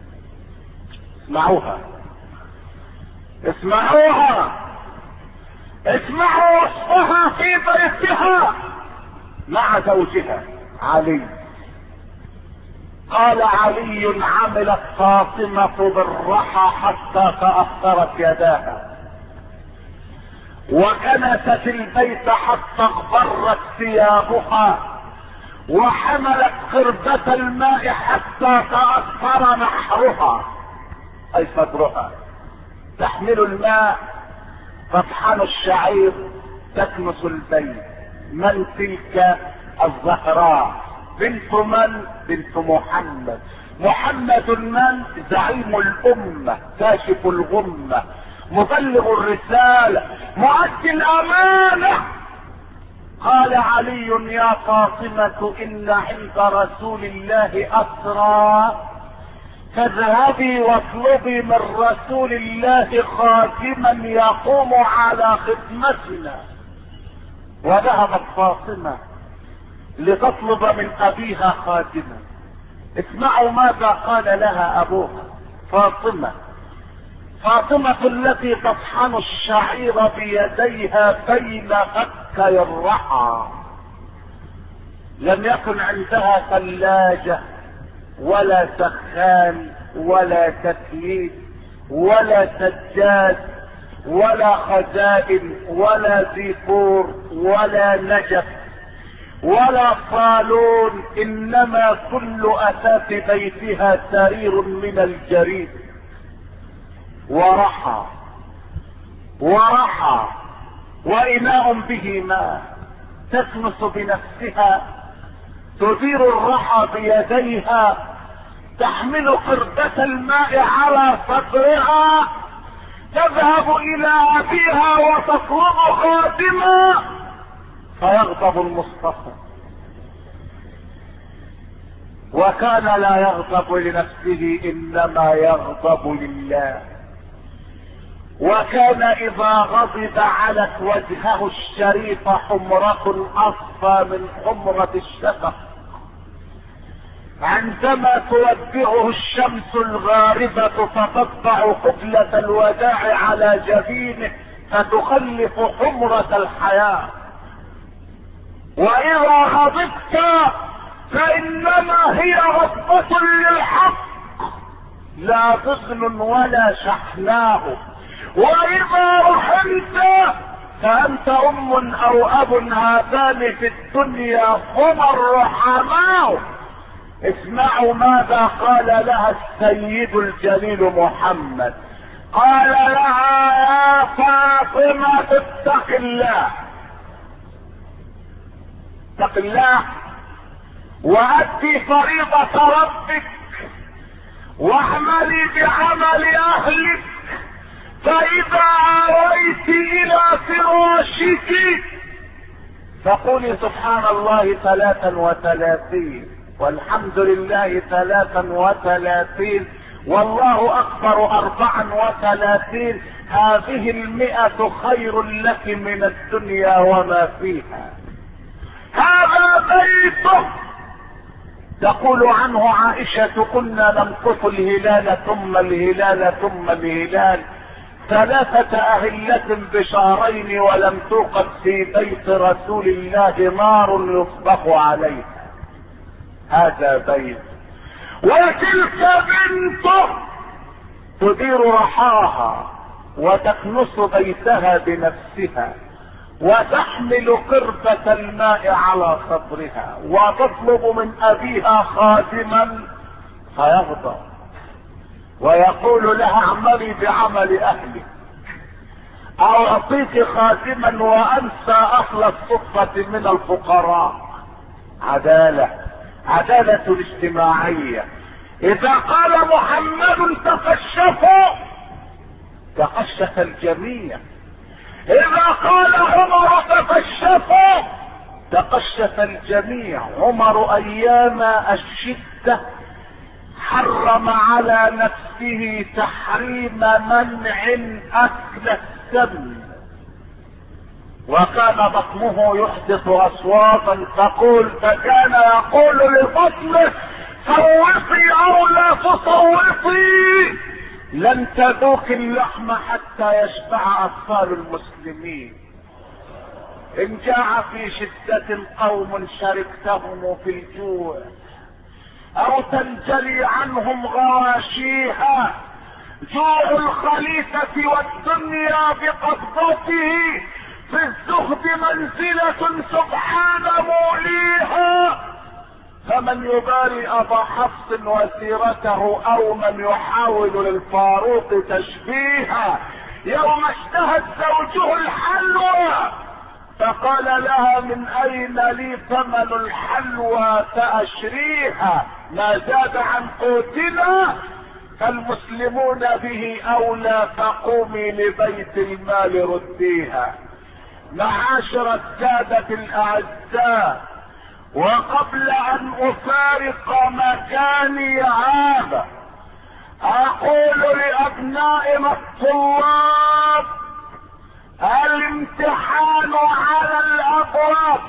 Speaker 2: اسمعوها اسمعوا وصفها في بيتها مع زوجها علي. قال علي: عملت فاطمة بالرحى حتى تأثرت يداها، وكنست البيت حتى اغبرت ثيابها، وحملت قربة الماء حتى تأثر نحرها اي صدرها، تحمل الماء، تطحن الشعير، تكنس البيت. من تلك؟ الزهراء. بنت من؟ بنت محمد. محمد من؟ زعيم الامة، كاشف الغمة، مبلغ الرسالة، مؤدي الامانة. قال علي: يا فاطمة ان عند رسول الله اسرى، فاذهبي واطلبي من رسول الله خادما يقوم على خدمتنا. وذهبت فاطمة لتطلب من ابيها خادما. اسمعوا ماذا قال لها ابوها. فاطمة التي تطحن الشعير بيديها بين فكي الرحى، لم يكن عندها ثلاجة ولا سخان ولا تكييف ولا سجاد ولا خزائن ولا ديكور ولا نجف ولا صالون، انما كل اثاث بيتها سرير من الجريد ورحى وإناء به ماء. تكنس بنفسها، تدير الرحى بيديها، تحمل قربة الماء على صدرها، تذهب الى ابيها وتطلب خادما، فيغضب المصطفى. وكان لا يغضب لنفسه، انما يغضب لله. وكان اذا غضب علت وجهه الشريف حمرة اصفى من حمرة الشفق. عندما توجهه الشمس الغاربة فتطبع قبلة الوداع على جبينه فتخلف حمرة الحياة. واذا غضبت فانما هي غضبة للحق لا ضغن ولا شحناء. واذا رحمت فانت ام او اب، هذان في الدنيا هما الرحماء. اسمعوا ماذا قال لها السيد الجليل محمد. قال لها: يا فاطمة اتق الله، اتق الله وأدي فريضة ربك، واعملي بعمل أهلك، فإذا آويت إلى فراشك فقولي سبحان الله 33 والحمد لله 33 والله أكبر 34. هذه 100 خير لك من الدنيا وما فيها. هذا بيته. تقول عنه عائشة: كنا نمكث الهلال ثم الهلال ثم الهلال 3 أهلة بشهرين، ولم توقد في بيت رسول الله نار يصبح عليها. هذا بيت. وتلك بنته تدير رحاها وتكنس بيتها بنفسها، وتحمل قربة الماء على صدرها، وتطلب من ابيها خادما فيغضب ويقول لها: اعملي بعمل اهلك، او اعطيك خادما وانسى اهل الصفة من الفقراء. عدالة الاجتماعية. اذا قال محمد تقشفوا تقشف الجميع، اذا قال عمر تقشفوا تقشف الجميع. عمر ايام الشدة حرم على نفسه تحريم منع اكل السم، وكان بطنه يحدث اصواتا تقول، فكان يقول لبطنه: صوتي او لا تصوتي، لن تذوق اللحم حتى يشبع اطفال المسلمين. ان جاع في شدة قوم شركتهم في الجوع، او تنجلي عنهم غواشيها، جوع الخليفة والدنيا بقبضته، في الزهد منزلة سبحان موليها. فمن يباري ابا حفص وسيرته، او من يحاول للفاروق تشبيها، يوم اشتهت زوجه الحلوى فقال لها من اين لي ثمن الحلوى فاشريها، ما زاد عن قوتنا فالمسلمون به اولى، فقومي لبيت المال رديها. معاشر السادة الاعزاء، وقبل ان افارق مكاني هذا اقول لابنائنا الطلاب: الامتحان على الابواب.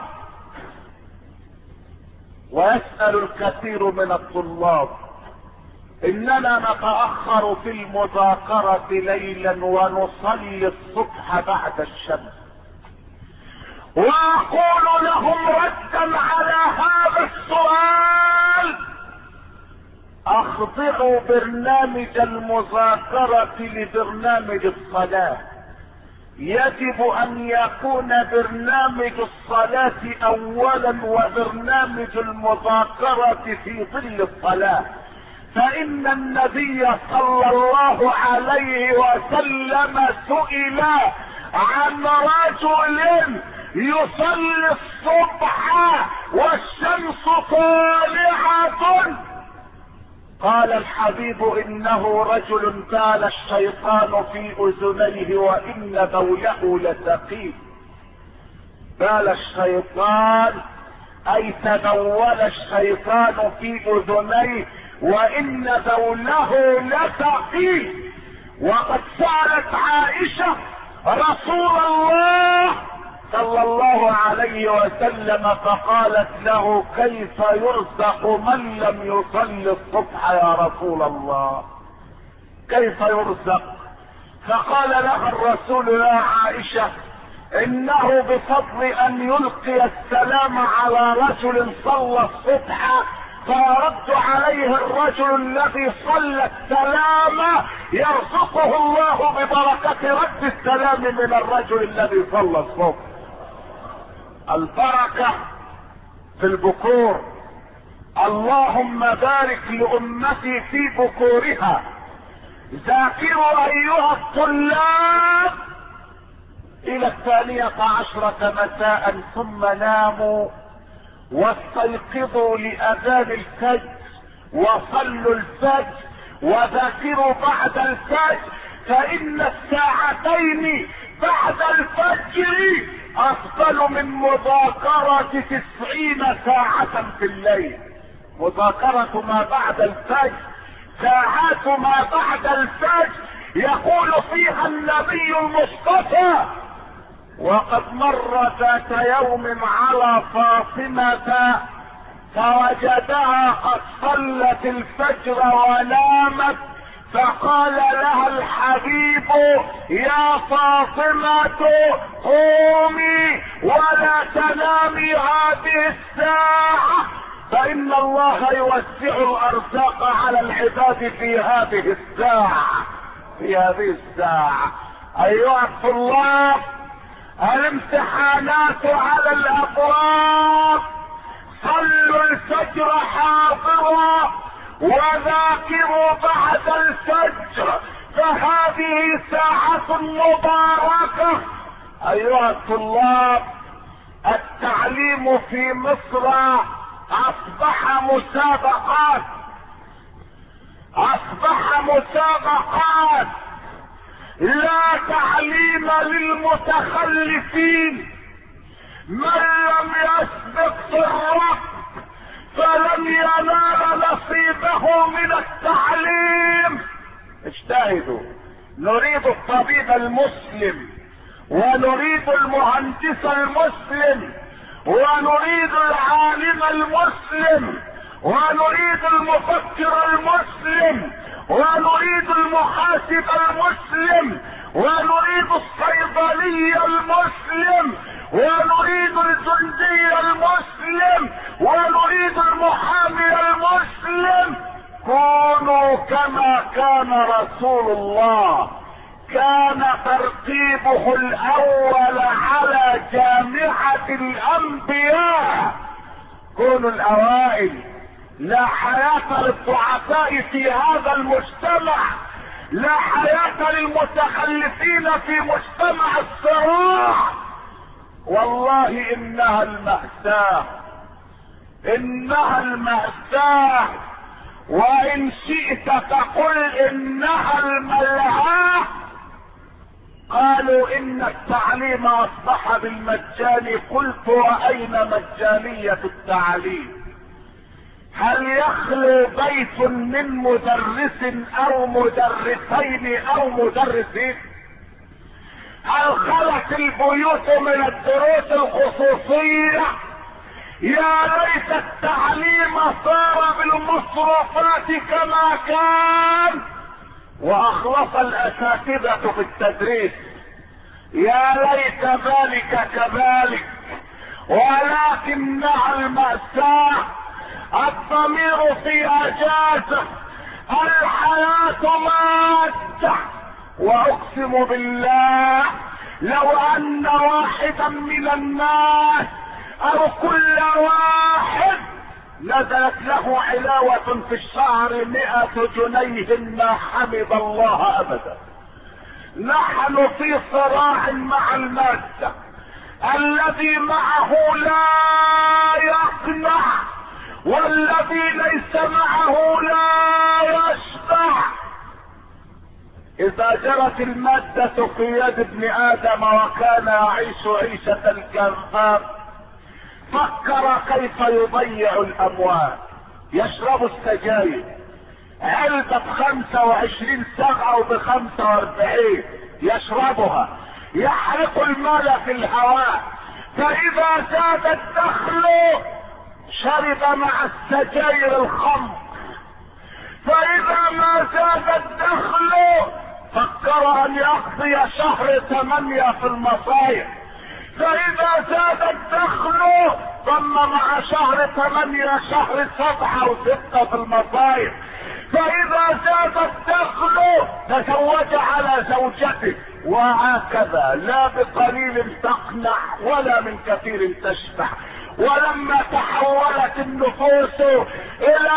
Speaker 2: ويسأل الكثير من الطلاب: اننا نتأخر في المذاكرة ليلا ونصلي الصبح بعد الشمس. واقول لهم ردا على هذا السؤال: اخضعوا برنامج المذاكرة لبرنامج الصلاة. يجب ان يكون برنامج الصلاة اولا وبرنامج المذاكرة في ظل الصلاة، فان النبي صلى الله عليه وسلم سئل عن رجل يصلي الصبح والشمس طالعة، قال الحبيب: انه رجل بال الشيطان في اذنيه وان بوله لثقيل. بال الشيطان اي تبول الشيطان في اذنيه وان بوله لثقيل. وقد سألت عائشة رسول الله صلى الله عليه وسلم فقالت له: كيف يرزق من لم يصلي الصبح يا رسول الله؟ كيف يرزق؟ فقال لها الرسول: يا عائشة، انه بفضل ان يلقي السلام على رجل صلى الصبح فيرد عليه الرجل الذي صلى السلام، يرزقه الله ببركة رد السلام من الرجل الذي صلى الصبح. البركة في البكور. اللهم بارك لأمتي في بكورها. ذاكروا ايها الطلاب الى 12 مساء، ثم ناموا واستيقظوا لأذان الفجر وصلوا الفجر، وذاكروا بعد الفجر، فإن الساعتين بعد الفجر أفضل من مذاكرة 90 ساعة في الليل. مذاكرة ما بعد الفجر، ساعات ما بعد الفجر يقول فيها النبي المصطفى: وقد مر ذات يوم على فاطمة فوجدها قد صلت الفجر ونامت، فقال لها الحبيب: يا فاطمة قومي ولا تنامي هذه الساعة، فإن الله يوسع الأرزاق على العباد في هذه الساعة. في هذه الساعة أيها الطلاب، الامتحانات على الابواب. صلوا الفجر حاضرا وذاكروا بعد الفجر، فهذه ساعة مباركة. ايها الطلاب، التعليم في مصر اصبح مسابقات، اصبح مسابقات، لا تعليم للمتخلفين. من لم يسبق في الركب فلن ينال نصيبه من التعليم. اجتهدوا. نريد الطبيب المسلم، ونريد المهندس المسلم، ونريد العالم المسلم، ونريد المفكر المسلم، ونريد المحاسب المسلم، ونريد الصيدلي المسلم، ونريد الجندي المسلم، ونريد المحامي المسلم. كونوا كما كان رسول الله، كان ترتيبه الاول على جامعة الانبياء. كونوا الاوائل. لا حياة للضعفاء في هذا المجتمع، لا حياة للمتخلفين في مجتمع الصراع. والله انها المأساة، انها المأساة. وان شئت تقل انها الملهاة. قالوا ان التعليم اصبح بالمجان، قلت واين مجانية التعليم؟ هل يخلو بيت من مدرس او مدرسين او مدرسين؟ هل خلت البيوت من الدروس الخصوصية؟ يا ليت التعليم صار بالمصروفات كما كان، واخلص الاساتذة في التدريس. يا ليت ذلك كذلك. ولكن مع المأساة الضمير في اجازة، الحياة مادة. واقسم بالله لو ان واحدا من الناس او كل واحد نزلت له علاوة في الشهر 100 جنيه ما حمد الله ابدا. نحن في صراع مع المادة. الذي معه لا يقنع، والذي ليس معه لا يشبع. اذا جرت المادة في يد ابن ادم وكان يعيش عيشة الكذاب، فكر كيف يضيع الاموال. يشرب السجاير، علبة 25 صاغ ب45 يشربها، يحرق المال في الهواء. فاذا زاد الدخل شرب مع السجاير الخمر. فاذا ما زاد الدخل فكر ان يقضي شهر 8 في المصايف. فاذا زاد الدخل ضم مع شهر 8 شهر 7 و6 في المصايف. فاذا زاد الدخل تزوج على زوجته. وهكذا لا بقليل تقنع ولا من كثير تشبع. ولما تحولت النفوس الى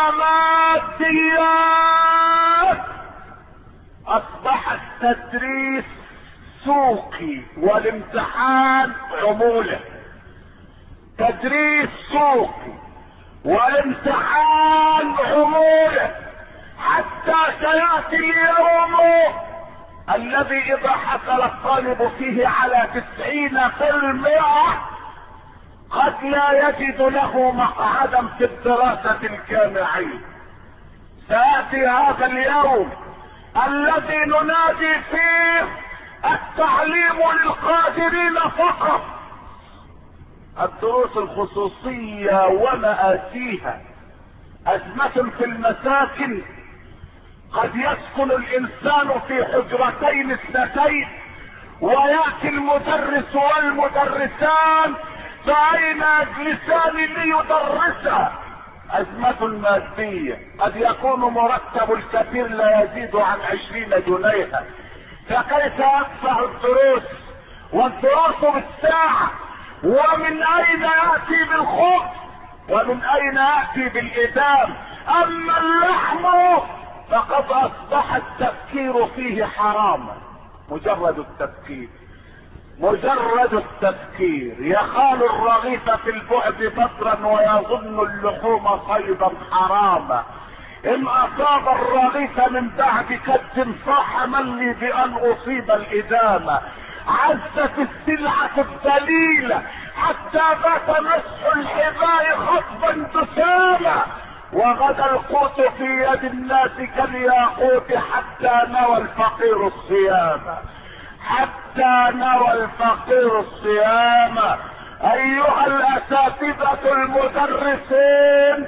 Speaker 2: ماديات اصبح التدريس سوقي والامتحان عمولة. تدريس سوقي والامتحان عمولة، حتى سيأتي اليوم الذي اذا حصل الطالب فيه على 90% قد لا يجد له مقعدا في الدراسة الجامعية. سيأتي هذا اليوم الذي ننادي فيه التعليم للقادرين فقط. الدروس الخصوصية ومآسيها أزمة في المساكن. قد يسكن الإنسان في حجرتين اثنتين ويأتي المدرس والمدرسان فأين يجلسان ليدرسا؟ أزمة مادية. قد يكون مرتب الكثير لا يزيد عن 20 جنيها، فكيف يدفع الدروس؟ والدروس بالساعة. ومن أين يأتي بالخبز؟ ومن أين يأتي بالإدام؟ أما اللحم فقد أصبح التفكير فيه حراما. مجرد التفكير، مجرد التفكير. يخال الرغيف في البعد بطرا ويظن اللحوم صيدا حراما. ان اصاب الرغيف من بعد كد صاح من لي بان اصيب الادامة. عزت السلعة الدليلة حتى بات مسح الحذاء خطبا تسامى. وغدا القوت في يد الناس كالياقوت حتى نوى الفقير الصيام. حتى نوى الفقير الصيام. ايها الاساتذة المدرسين،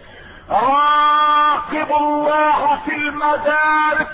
Speaker 2: راقبوا الله في المدارس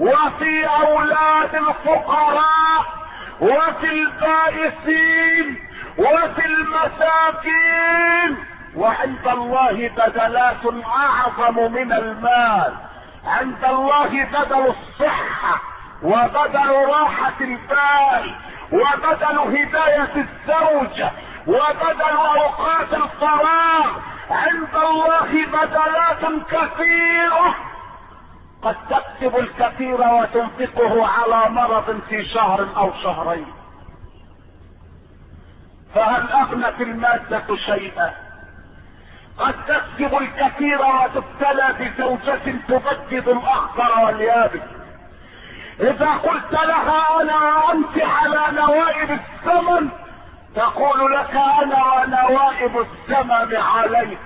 Speaker 2: وفي اولاد الفقراء وفي البائسين وفي المساكين، وعند الله بدلات اعظم من المال. عند الله بدل الصحة، وبدل راحة البال، وبدل هداية الزوجة، وبدل اوقات الفراغ. عند الله بدلات كثيرة، قد تكسب الكثير وتنفقه على مرض في شهر او شهرين. فهل اغنت المادة شيئا؟ قد تكسب الكثير وتبتلى بزوجة تبدد الاخضر واليابس. اذا قلت لها انا انت على نوائب الزمن، تقول لك انا ونوائب الزمن عليك.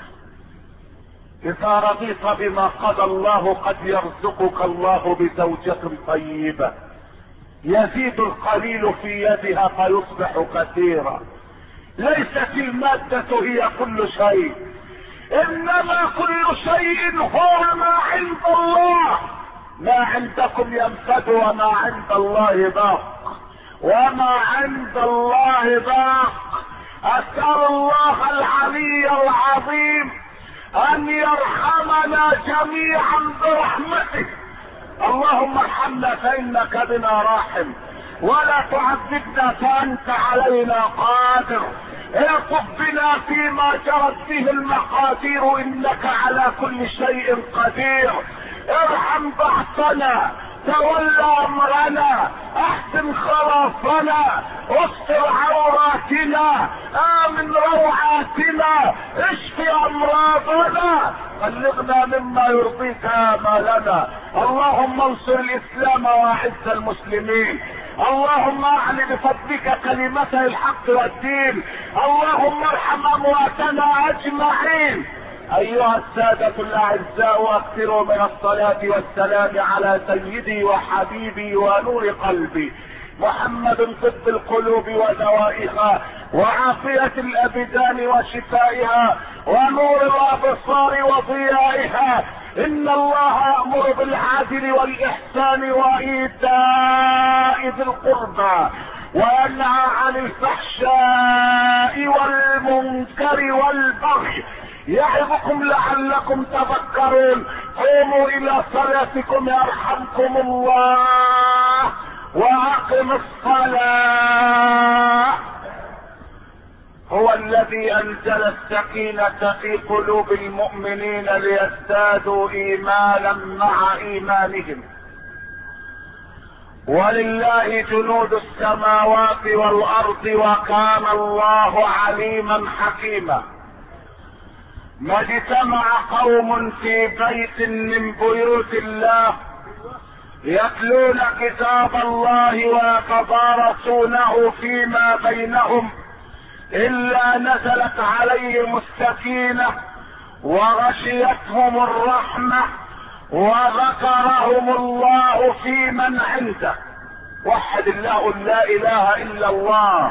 Speaker 2: اذا رضيت بما قضى الله قد يرزقك الله بزوجة طيبة يزيد القليل في يدها فيصبح كثيرا. ليست المادة هي كل شيء، انما كل شيء هو ما عند الله. ما عندكم ينفد وما عند الله باق، وما عند الله باق. اسأل الله العلي العظيم ان يرحمنا جميعا برحمته. اللهم ارحمنا فانك بنا راحم، ولا تعذبنا فانت علينا قادر. الطف بنا فيما جرت به المقادير، انك على كل شيء قدير. ارحم بعثنا، تولى امرنا، احسن خلاصنا، استر عوراتنا، امن روعاتنا، اشف امراضنا، بلغنا مما يرضيك امالنا. اللهم انصر الاسلام واعز المسلمين. اللهم اعل بفضلك كلمته الحق والدين. اللهم ارحم امواتنا اجمعين. ايها السادة الاعزاء، اكثروا من الصلاة والسلام على سيدي وحبيبي ونور قلبي محمد، طب القلوب ودوائها، وعافية الابدان وشفائها، ونور الابصار وضيائها. ان الله يأمر بالعدل والاحسان وايتاء ذي القربى، وينهى عن الفحشاء والمنكر والبغي، يعظكم لعلكم تذكرون. قوموا الى صلاتكم يرحمكم الله، واقم الصلاة. هو الذي انزل السكينة في قلوب المؤمنين ليزدادوا ايمانا مع ايمانهم. ولله جنود السماوات والارض، وكان الله عليما حكيما. ما اجتمع قوم في بيت من بيوت الله يتلون كتاب الله ويتدارسونه فيما بينهم الا نزلت عليهم السكينة وغشيتهم الرحمة وذكرهم الله في من عنده. وحد الله، لا اله الا الله.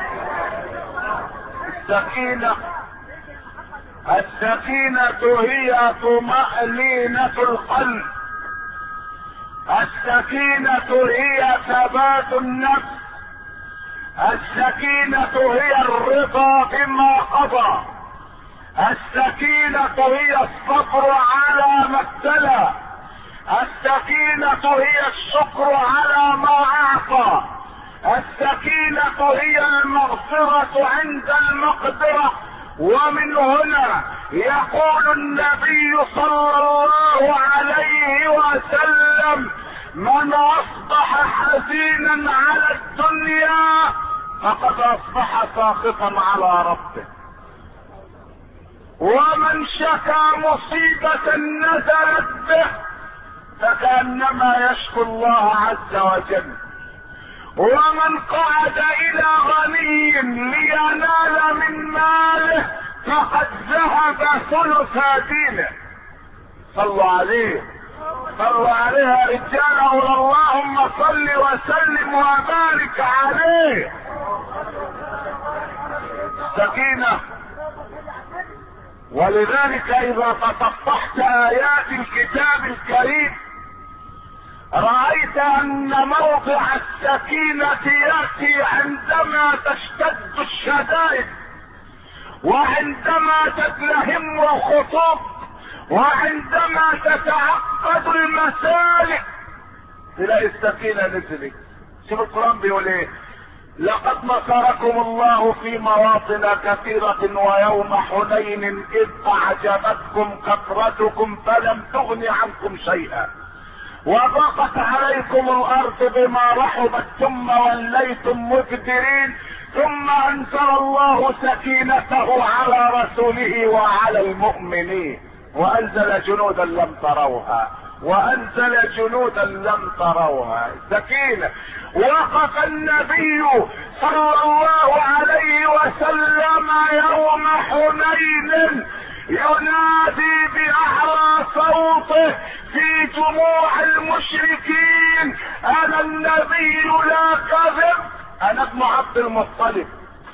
Speaker 2: السكينة هي طمأنينة القلب، السكينة هي ثبات النفس، السكينة هي الرضا بما قضى، السكينة هي الصبر على ما ابتلى، السكينة هي الشكر على ما اعطى، السكينة هي المغفرة عند المقدرة. ومن هنا يقول النبي صلى الله عليه وسلم: من اصبح حزينا على الدنيا فقد اصبح ساخطا على ربه، ومن شكا مصيبة نزلت به فكأنما يشكو الله عز وجل، ومن قعد الى غني لينال من ماله فقد ذهب ثلث دينه. صلوا عليه، صلوا عليه يا رجال. اللهم صل وسلم وبارك عليه. سكينة. ولذلك اذا تصفحت ايات الكتاب الكريم رأيت ان موضع السكينة يأتي عندما تشتد الشدائد، وعندما تتلهم الخطوط، وعندما تتعقد المسالك تلاقي السكينة نزلت. شوف القرآن بيقول ايه: لقد نصركم الله في مواطن كثيرة ويوم حنين إذ أعجبتكم كثرتكم فلم تغن عنكم شيئا وضاقت عليكم الأرض بما رحبت ثم وليتم مدبرين ثم أنزل الله سكينته على رسوله وعلى المؤمنين وأنزل جنودا لم تروها وأنزل جنودا لم تروها. سكينة. وقف النبي صلى الله عليه وسلم يوم حنين ينادي بأعلى صوته في جموع المشركين: أنا النبي لا كذب، أنا ابن عبد المطلب،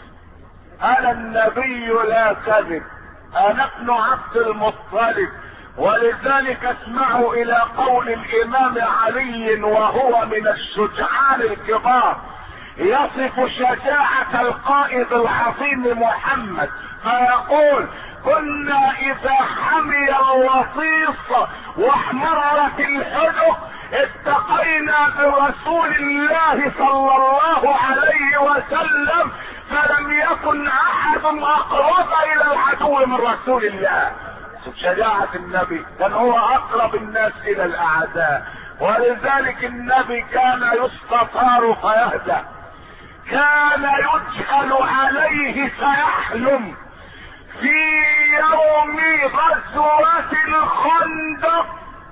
Speaker 2: أنا النبي لا كذب، أنا ابن عبد المطلب. ولذلك اسمعوا الى قول الامام علي وهو من الشجعان الكبار يصف شجاعة القائد العظيم محمد فيقول: كنا اذا حمي الوطيس واحمرت الحدق اتقينا برسول الله صلى الله عليه وسلم فلم يكن احد اقرب الى العدو من رسول الله. شجاعة النبي، كان هو اقرب الناس الى الاعداء. ولذلك النبي كان يستطار فيهدى، كان يجهل عليه فيحلم. في يوم غزوة الخندق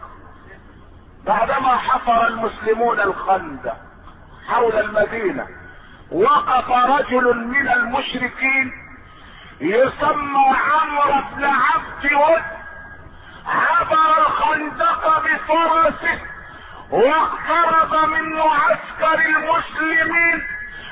Speaker 2: بعدما حفر المسلمون الخندق حول المدينة وقف رجل من المشركين يسمى عمرو بن عبد ود، عبر الخندق بفرسه واقترب من معسكر المسلمين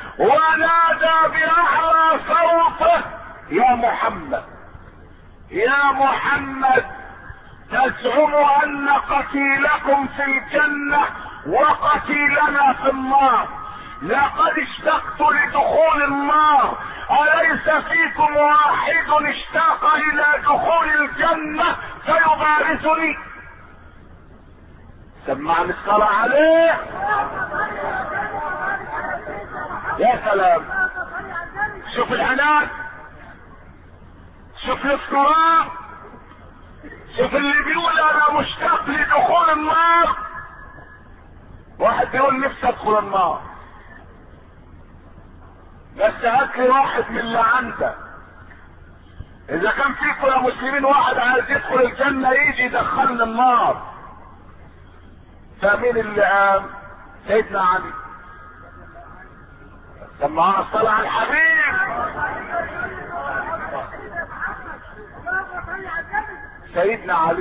Speaker 2: ونادى بأعلى صوته: يا محمد، يا محمد، تزعم ان قتيلكم في الجنة وقتيلنا في النار، لقد اشتقت لدخول النار، أليس فيكم واحد اشتاق إلى دخول الجنة فيبارزني؟ سمعني الصلاة عليه. يا سلام، شوف العناد، شوف الاصرار، شوف اللي بيقول انا مشتاق لدخول النار. واحد بيقول نفسي ادخل النار بس هات لي واحد من اللي عندك. اذا كان فيكم يا مسلمين واحد عايز يدخل الجنة يجي يدخلنا النار. فمين اللي قام؟ سيدنا علي. سمعنا الصلاة على الحبيب. سيدنا علي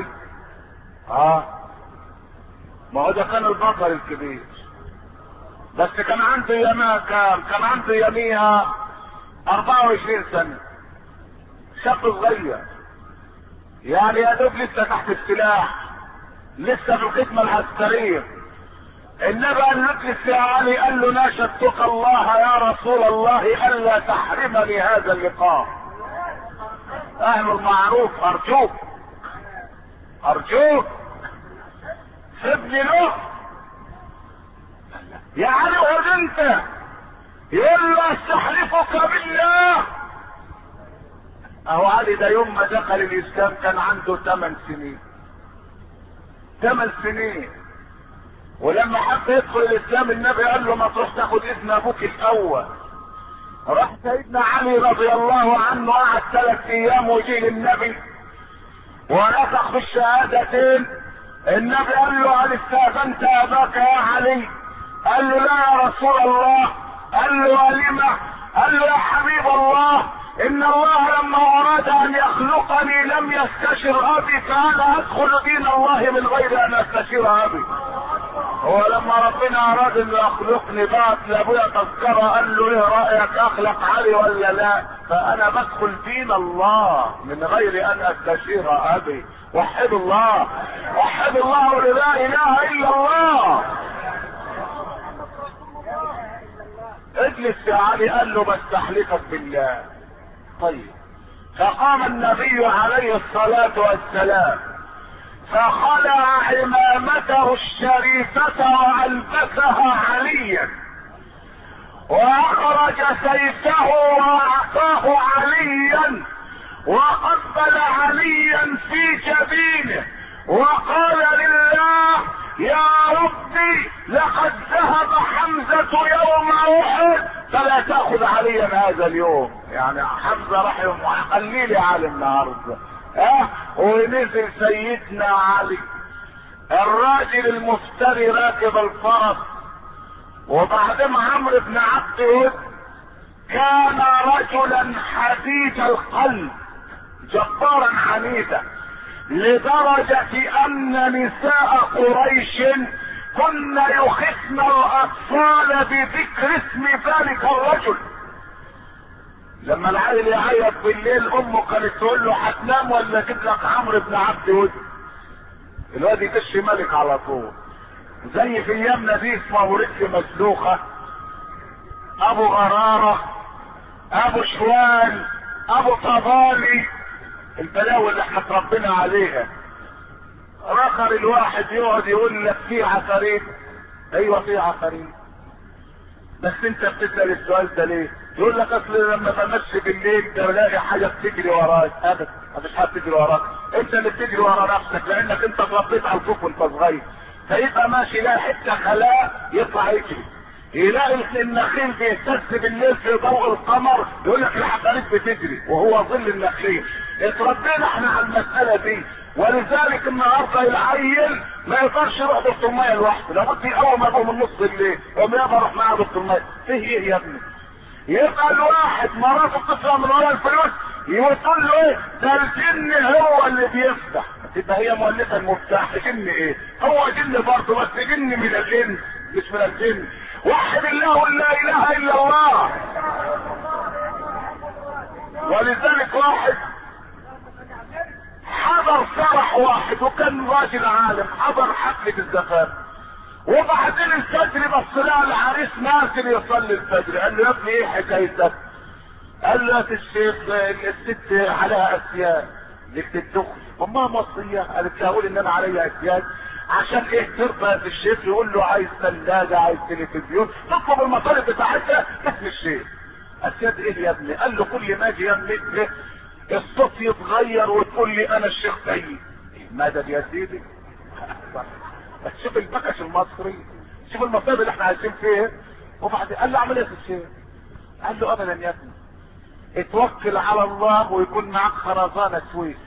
Speaker 2: ما هو ده كان البطل الكبير، بس كان عنده ياما كان عنده يميها 24 سنة، شاب صغير يعني يا دوب لسه تحت السلاح، لسه في الخدمة العسكرية. النبي قال له: اجلس يا علي. قال له: ناشدتك الله يا رسول الله الا تحرمني هذا اللقاء، اعمل معروف، ارجوك ارجوك سيبني له. يا علي اقعد انت. يقول له: استحلفك بالله. اهو علي ده يوم ما دخل الاسلام كان عنده 8 سنين، 8 سنين. ولما حب يدخل الاسلام النبي قال له: ما تروح تاخد اذن ابوك الاول. راح سيدنا علي رضي الله عنه قعد 3 ايام وجه للنبي ونفخ في الشهادتين. النبي قال له: هل استاذنت اباك يا علي؟ قال له: لا يا رسول الله. قال له: ولما؟ قال له: يا حبيب الله، ان الله لما اراد ان يخلقني لم يستشر ابي، فانا ادخل دين الله من غير ان استشير ابي. هو لما ربنا اراد ان يخلقني بعت لابويا تذكره قال له: ايه رايك اخلق علي ولا لا؟ فانا بدخل دين الله من غير ان استشير ابي. وحد الله، وحد الله، لا اله الا الله. اجلس يا علي. قال له بستحلفك بالله. طيب. فقام النبي عليه الصلاة والسلام فخلع عمامته الشريفة والبسها عليا، واخرج سيفه واعطاه عليا، وقبل عليا في جبينه وقال لله يا ربي لقد ذهب حمزة يوم احد فلا تأخذ عليا هذا اليوم. يعني حمزة رحمه خلي لي علي النهارده. ونزل سيدنا علي الراجل المفتري راكب الفرس. وبعدين عمرو بن عبد ود كان رجلا حديد القلب جبارا عنيدا، لدرجة ان نساء قريش كن يخفن الاطفال بذكر اسم ذلك الرجل. لما العيل يعيط بالليل امه كانت تقول له هتنام ولا اجيب لك عمرو بن عبد ود؟ الواد يكش ملك على طول. زي في ايامنا دي اسمه ورث مسلوخه، ابو غراره، ابو شوال، ابو طبالي، البلاوي اللي احنا اتربينا عليها. رخر الواحد يقعد يقول لك في عفاريت. ايوه في عفاريت، بس انت بتسال السؤال ده ليه؟ يقول لك اصل لما بمشي بالليل بلاقي حاجه بتجري وراك. ابدا مفيش حد بتجري وراك، انت اللي بتجري ورا نفسك، لانك انت اتربيت على الخوف وانت صغير. فيبقى ماشي يلاقي حته خلاء يطلع يجري، يلاقي النخيل بيهتز بالليل في ضوء القمر يقول لك العفاريت بتجري وهو ظل النخيل. اتربينا احنا على المساله دي، ولذلك النهارده العيل ما يقدرش يروح دكتور ميه لوحده، لابد اول ما يقوم من نص الليل يقوم يابا اروح معاه دكتور ميه. فيه ايه يا ابني؟ يبقى الواحد مراته بتطلع من ورا الفلوس يقول له ايه؟ ده الجن هو اللي بيفتح. تبقى هي مؤلفه المفتاح. جن ايه؟ هو جن برضه، بس جن من الجن مش من الجن. وحد الله لا اله الا الله. ولذلك واحد حضر فرح واحد وكان راجل عالم، حضر حفلة الزفاف، وبعدين الفجر بص لها العريس نازل يصلي الفجر. قال له يا ابني ايه حكايتك؟ قال له يا الشيخ الست عليها اسياد لك تدخل. امها مصريه قالت له اقول ان انا عليا اسياد عشان ايه؟ ترضى يا الشيخ يقول له عايز ثلاجه، عايز تلفزيون، تطلب المطالب بتاعتها اسم الشيخ. اسياد ايه يا ابني؟ قال له كل ما اجي يملك الصوت يتغير وتقول لي انا الشيخ سيد. مدد يا سيدي. بس شوف البكش المصري، شوف المصايب اللي احنا عايشين فيها. وبعدين قال له اعمل ايه في الشيخ؟ قال له ابدا يا ابني، اتوكل على الله ويكون معاك خرزانه سويس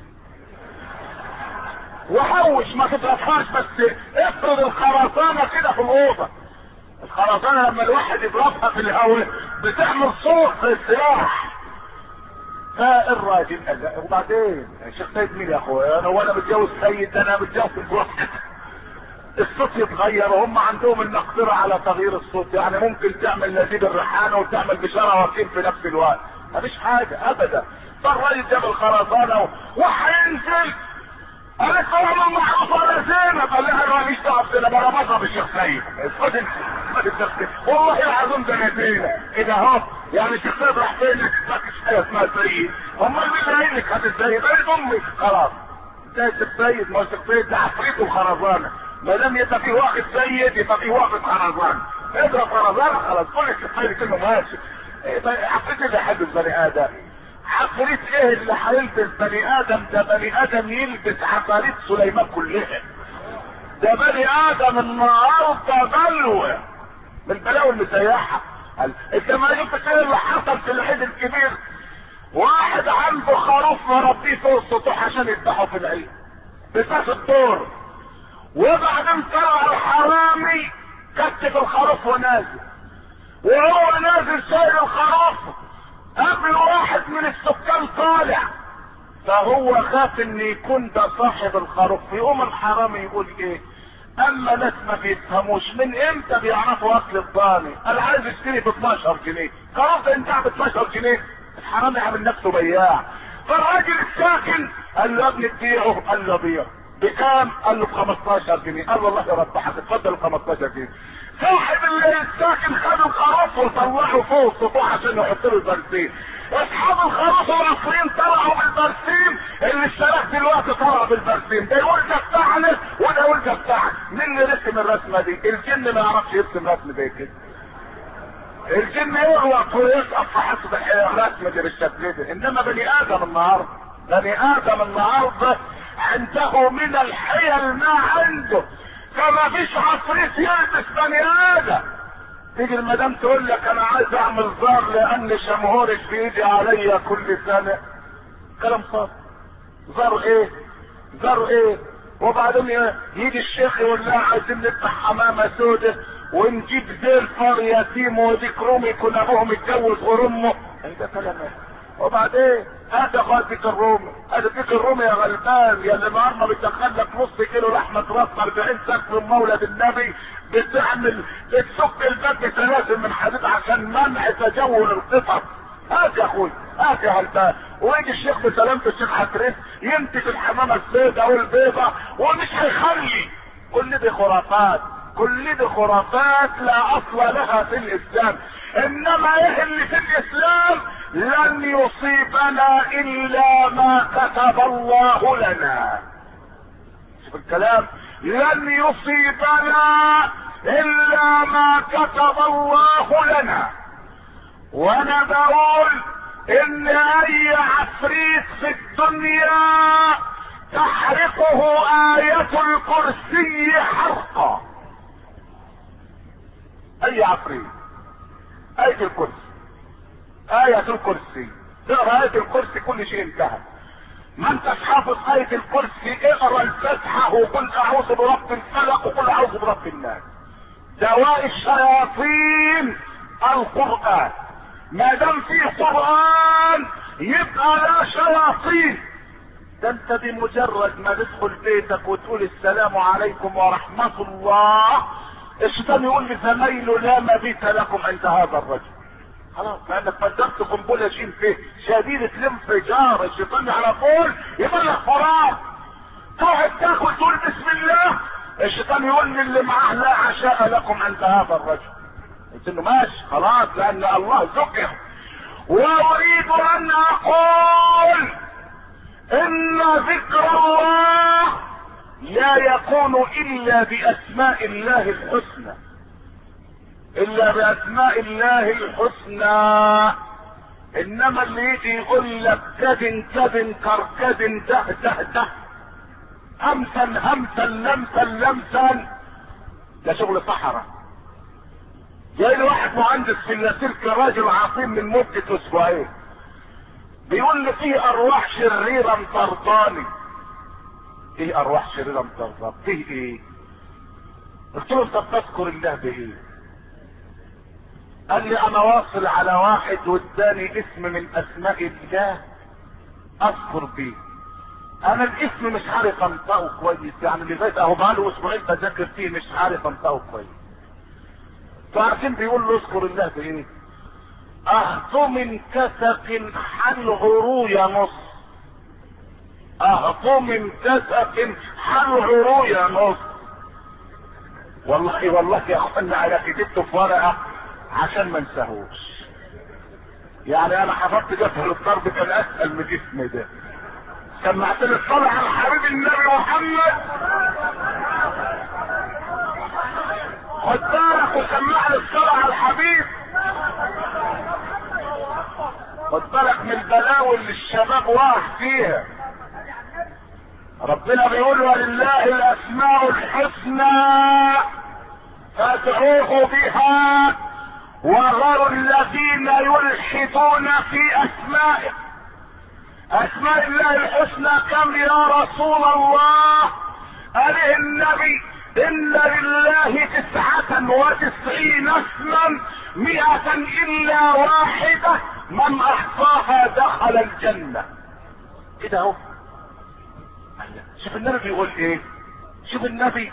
Speaker 2: وحوش ما تضربهاش، بس افرض الخرزانه كده في الاوضه. الخرزانه لما الواحد يضربها في الهواء بتعمل صوت في السلاح. فالراجل قال وبعدين الشيخ سيد مين يا اخويا؟ انا وانا متجوز سيد، انا متجوز الواحد. الصوت يتغير وهم عندهم المقدره على تغيير الصوت، يعني ممكن تعمل نزيد الريحانه وتعمل بشاره وكيل في نفس الوقت، مفيش حاجه ابدا. فالراجل جاب الخرزانه وهينزل. قالت له انا معروف ولا زينب؟ قال لها انا ماليش دعوه بزينب، انا بضرب الشيخ سيد. خد انت والله العظيم ده نزينه كده اهو. يعني الشيخ سيد راح فين؟ مفيش حاجه اسمها سيد. امال مين اللي قايل لك هات السيد؟ قالت امي. خلاص ده الشيخ سيد، ما الشيخ سيد ده عفريت وخرزانه. ما دام يبقى في واحد سيد يبقى في واحد خرزانه. اضرب خرزانه خلاص كل الشيخ سيد كله ماشي. عفريت اللي يحب البني ادم. عفريت ايه اللي هيلبس بني ادم؟ ده بني ادم يلبس عفاريت سليمان كلها. ده بني ادم النهارده بلوه من البلاوي المسيحه. انت ما شفت ايه اللي حصل في العيد الكبير؟ واحد عنده خروف مربيه فوق السطوح عشان يذبحه في العيد بساس الدور، وبعدين طلع الحرامي كتف الخروف ونازل، وهو نازل شايل الخروف قبل واحد من السكان طالع، فهو خاف ان يكون ده صاحب الخروف. يقوم الحرامي يقول ايه؟ اما ناس ما بيفهموش من امتى بيعرفوا اكل الضاني. انا عايز اشتري ب 12 جنيه، خلاص انت ب 12 جنيه الحرامي عامل نفسه بياع. فالراجل الساكن قال له يا ابني تبيعه؟ قال له بيعه. بكام؟ قال له ب 15 جنيه. قال له الله يربحك، اتفضل 15 جنيه. صاحب الساكن خد الخروف وطلعه فوق السطوح عشان يحط له البرسيم. اصحاب الخروف والعصرين طلعوا بالبرسيم، اللي اشتراك دلوقتي طلع بالبرسيم. ده يقول ده بتاعنا وده يقول ده بتاعك. مين اللي رسم الرسمه دي؟ الجن ما يعرفش يرسم رسم زي كده. الجن يغلط ويسقط في حسب الرسم دي بالشكل ده. انما بني ادم النهارده عنده من الحيل ما عنده. فما فيش عفريت يلبس بني ادم. تيجي المدام تقول لك انا عايز اعمل زار لان شمهورك بيجي عليا كل سنه. كلام صار. زار ايه؟ وبعدين يجي الشيخ يقول لها عايزين نفتح حمامه سودة ونجيب زي الفار يتيم وديك رومي يكون ابوه متجوز ورمه. ده كلام ايه؟ وبعدين هذا خالتك الرومي، اديك الرومي يا غلبان يا اللي النهارده بتدخل لك نص كيلو لحمه راس 40 سقف من مولد النبي، بتسك الباب بسلاسل من حديد عشان منع تجول القطط. هات يا اخوي، هات يا غلبان. ويجي الشيخ بسلامة الشيخ حتريس يمسك الحمامه السوداء والبيضاء ومش هيخلي. كل دي خرافات لا اصل لها في الاسلام. انما ايه اللي في الاسلام؟ لن يصيبنا الا ما كتب الله لنا. شوف الكلام، لن يصيبنا الا ما كتب الله لنا. وانا بقول ان اي عفريت في الدنيا تحرقه آية الكرسي حرقا. اي عفريت، آية الكرسي تقرأ آية الكرسي كل شيء انتهى. ما انتش حافظ آية الكرسي اقرأ الفاتحة وقل اعوذ برب الفلق وقل اعوذ برب الناس. دواء الشياطين القرآن. ما دام فيه قرآن يبقى لا شياطين. ده انت بمجرد ما تدخل بيتك وتقول السلام عليكم ورحمة الله، الشيطان يقول لزمايله لا مبيت لكم عند هذا الرجل. خلاص، لانك فجرت قنبله فيه شديده الانفجار. الشيطان على طول يبلغ فراغ. تقعد تاكل تقول بسم الله، الشيطان يقول للي معاه لا عشاء لكم عند هذا الرجل. قلت له ماشي خلاص لان الله ذكر. واريد ان اقول ان ذكر الله لا يكون الا باسماء الله الحسنى، انما اللي يجي يقول لك كدن كركدن ده همسا لمسا ده شغل صحراء. جاي لي واحد مهندس في اللاسلكي راجل عظيم من مدة اسبوعين بيقول لي في ارواح شريرة مطرداني. ايه ارواح شريرة مطرداني؟ فيه ايه؟ قلت له انت بتذكر الله بايه؟ قال لي انا واصل على واحد واداني اسم من اسماء الله اذكر بيه. انا الاسم مش عارف انطقه كويس، يعني لغايه اهو بقاله اسبوعين بذاكر فيه مش عارف انطقه كويس. فعارفين بيقول له اذكر الله بايه؟ اهطو من كسف حله رويا نص. اهطو من كسف حله رويا نص. والله يا اخوانا انا كتبته في ورقه عشان ما انساهوش. يعني انا حفظت جبهة الضرب كان اسهل من اسمي ده. سمعت لي الصلاة على حبيب النبي محمد، خد بالك وسمع لي الصلاة على الحبيب. خد بالك من البلاوي اللي الشباب واقع فيها. ربنا بيقول ولله الاسماء الحسنى فادعوه بها وذروا الذين يلحدون في اسمائه. اسماء الله الحسنى كم يا رسول الله؟ قال النبي ان لله 99 اسما 100 الا واحدة من احصاها دخل الجنة. كده اهو. شوف النبي بيقول ايه؟ شوف النبي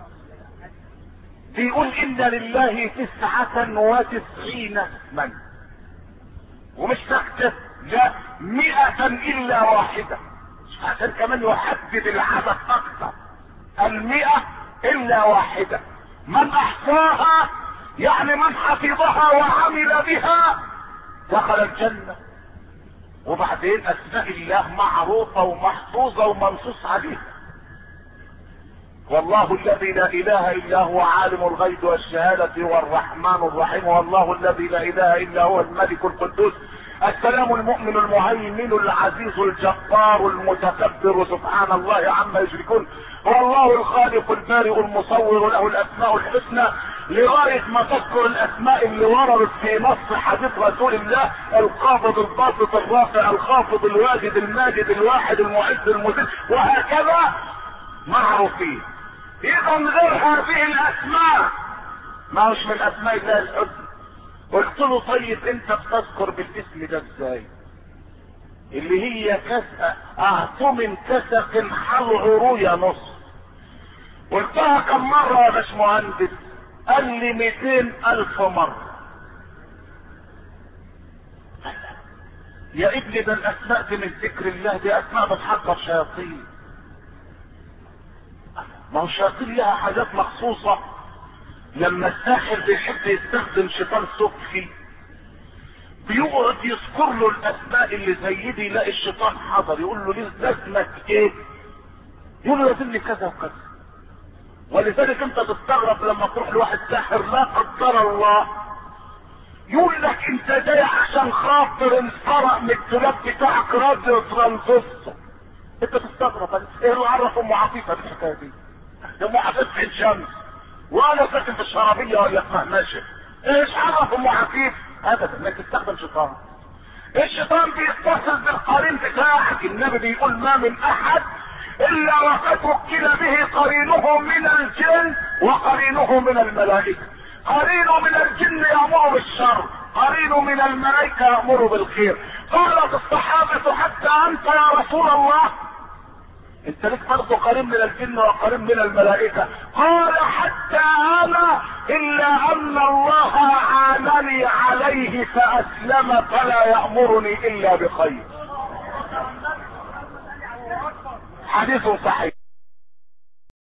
Speaker 2: بيقول ان لله 99 اسما ومش سكتة لا 100 الا واحدة، عشان كمان يحدد العدد اكثر. 100 الا واحدة، من احصاها يعني من حفظها وعمل بها دخل الجنة. وبعدين اسماء الله معروفة ومحفوظة ومنصوص عليها. والله الذي لا اله الا هو عالم الغيب والشهادة هو الرحمن الرحيم، والله الذي لا اله الا هو الملك القدوس السلام المؤمن المهيمن العزيز الجبار المتكبر سبحان الله عما يشركون، هو الله الخالق البارئ المصور له الاسماء الحسنى، لغاية ما تذكر الاسماء اللي وردت في نص حديث رسول الله: القابض الباسط الرافع الخافض الواجد الماجد الواحد المعز المذل، وهكذا معروفين. اذا غير هذه الاسماء ما هوش من اسماء الله الحسنى. قلت له طيب انت بتذكر بالاسم ده ازاي؟ اللي هي اعطم كسق حل عروية نص. قلتها كم مرة يا باشمهندس؟ قال لي 200,000 مرة. يا ابني ده الاسماء دي من ذكر الله، دي اسماء بتحضر شياطين. ما هو الشياطين لها حاجات مخصوصة. لما الساحر بيحب يستخدم شيطان سفلي بيقعد يذكر له الاسماء اللي زي دي، يلاقي الشيطان حضر يقول له ليه لازمك ايه؟ يقول له لازمني كذا وكذا. ولذلك انت تستغرب لما تروح لواحد ساحر لا قدر الله يقول لك انت جاي عشان خاطر انسرق من الدولاب بتاعك راديو ترانزستور. انت تستغرب ايه اللي عرف ام عفيفه بالحكايه دي؟ ده ام عفيفه في الشمس وانا ساكن في الشرابيه ولا في مهمشه. ايش عرف ام عفيف؟ ابدا انك تستخدم شيطان. الشيطان بيتصل بالقرين بتاعك. النبي بيقول ما من احد الا وقد وكل به قرينه من الجن وقرينه من الملائكه. قرينه من الجن يامر بالشر، قرينه من الملائكه يامر بالخير. قالت الصحابه حتى انت يا رسول الله؟ انت ليك برضه قرين من الجن وقرين من الملائكه. قال حتى انا الا ان الله اعانني عليه فاسلم فلا يامرني الا بخير. حديث صحيح.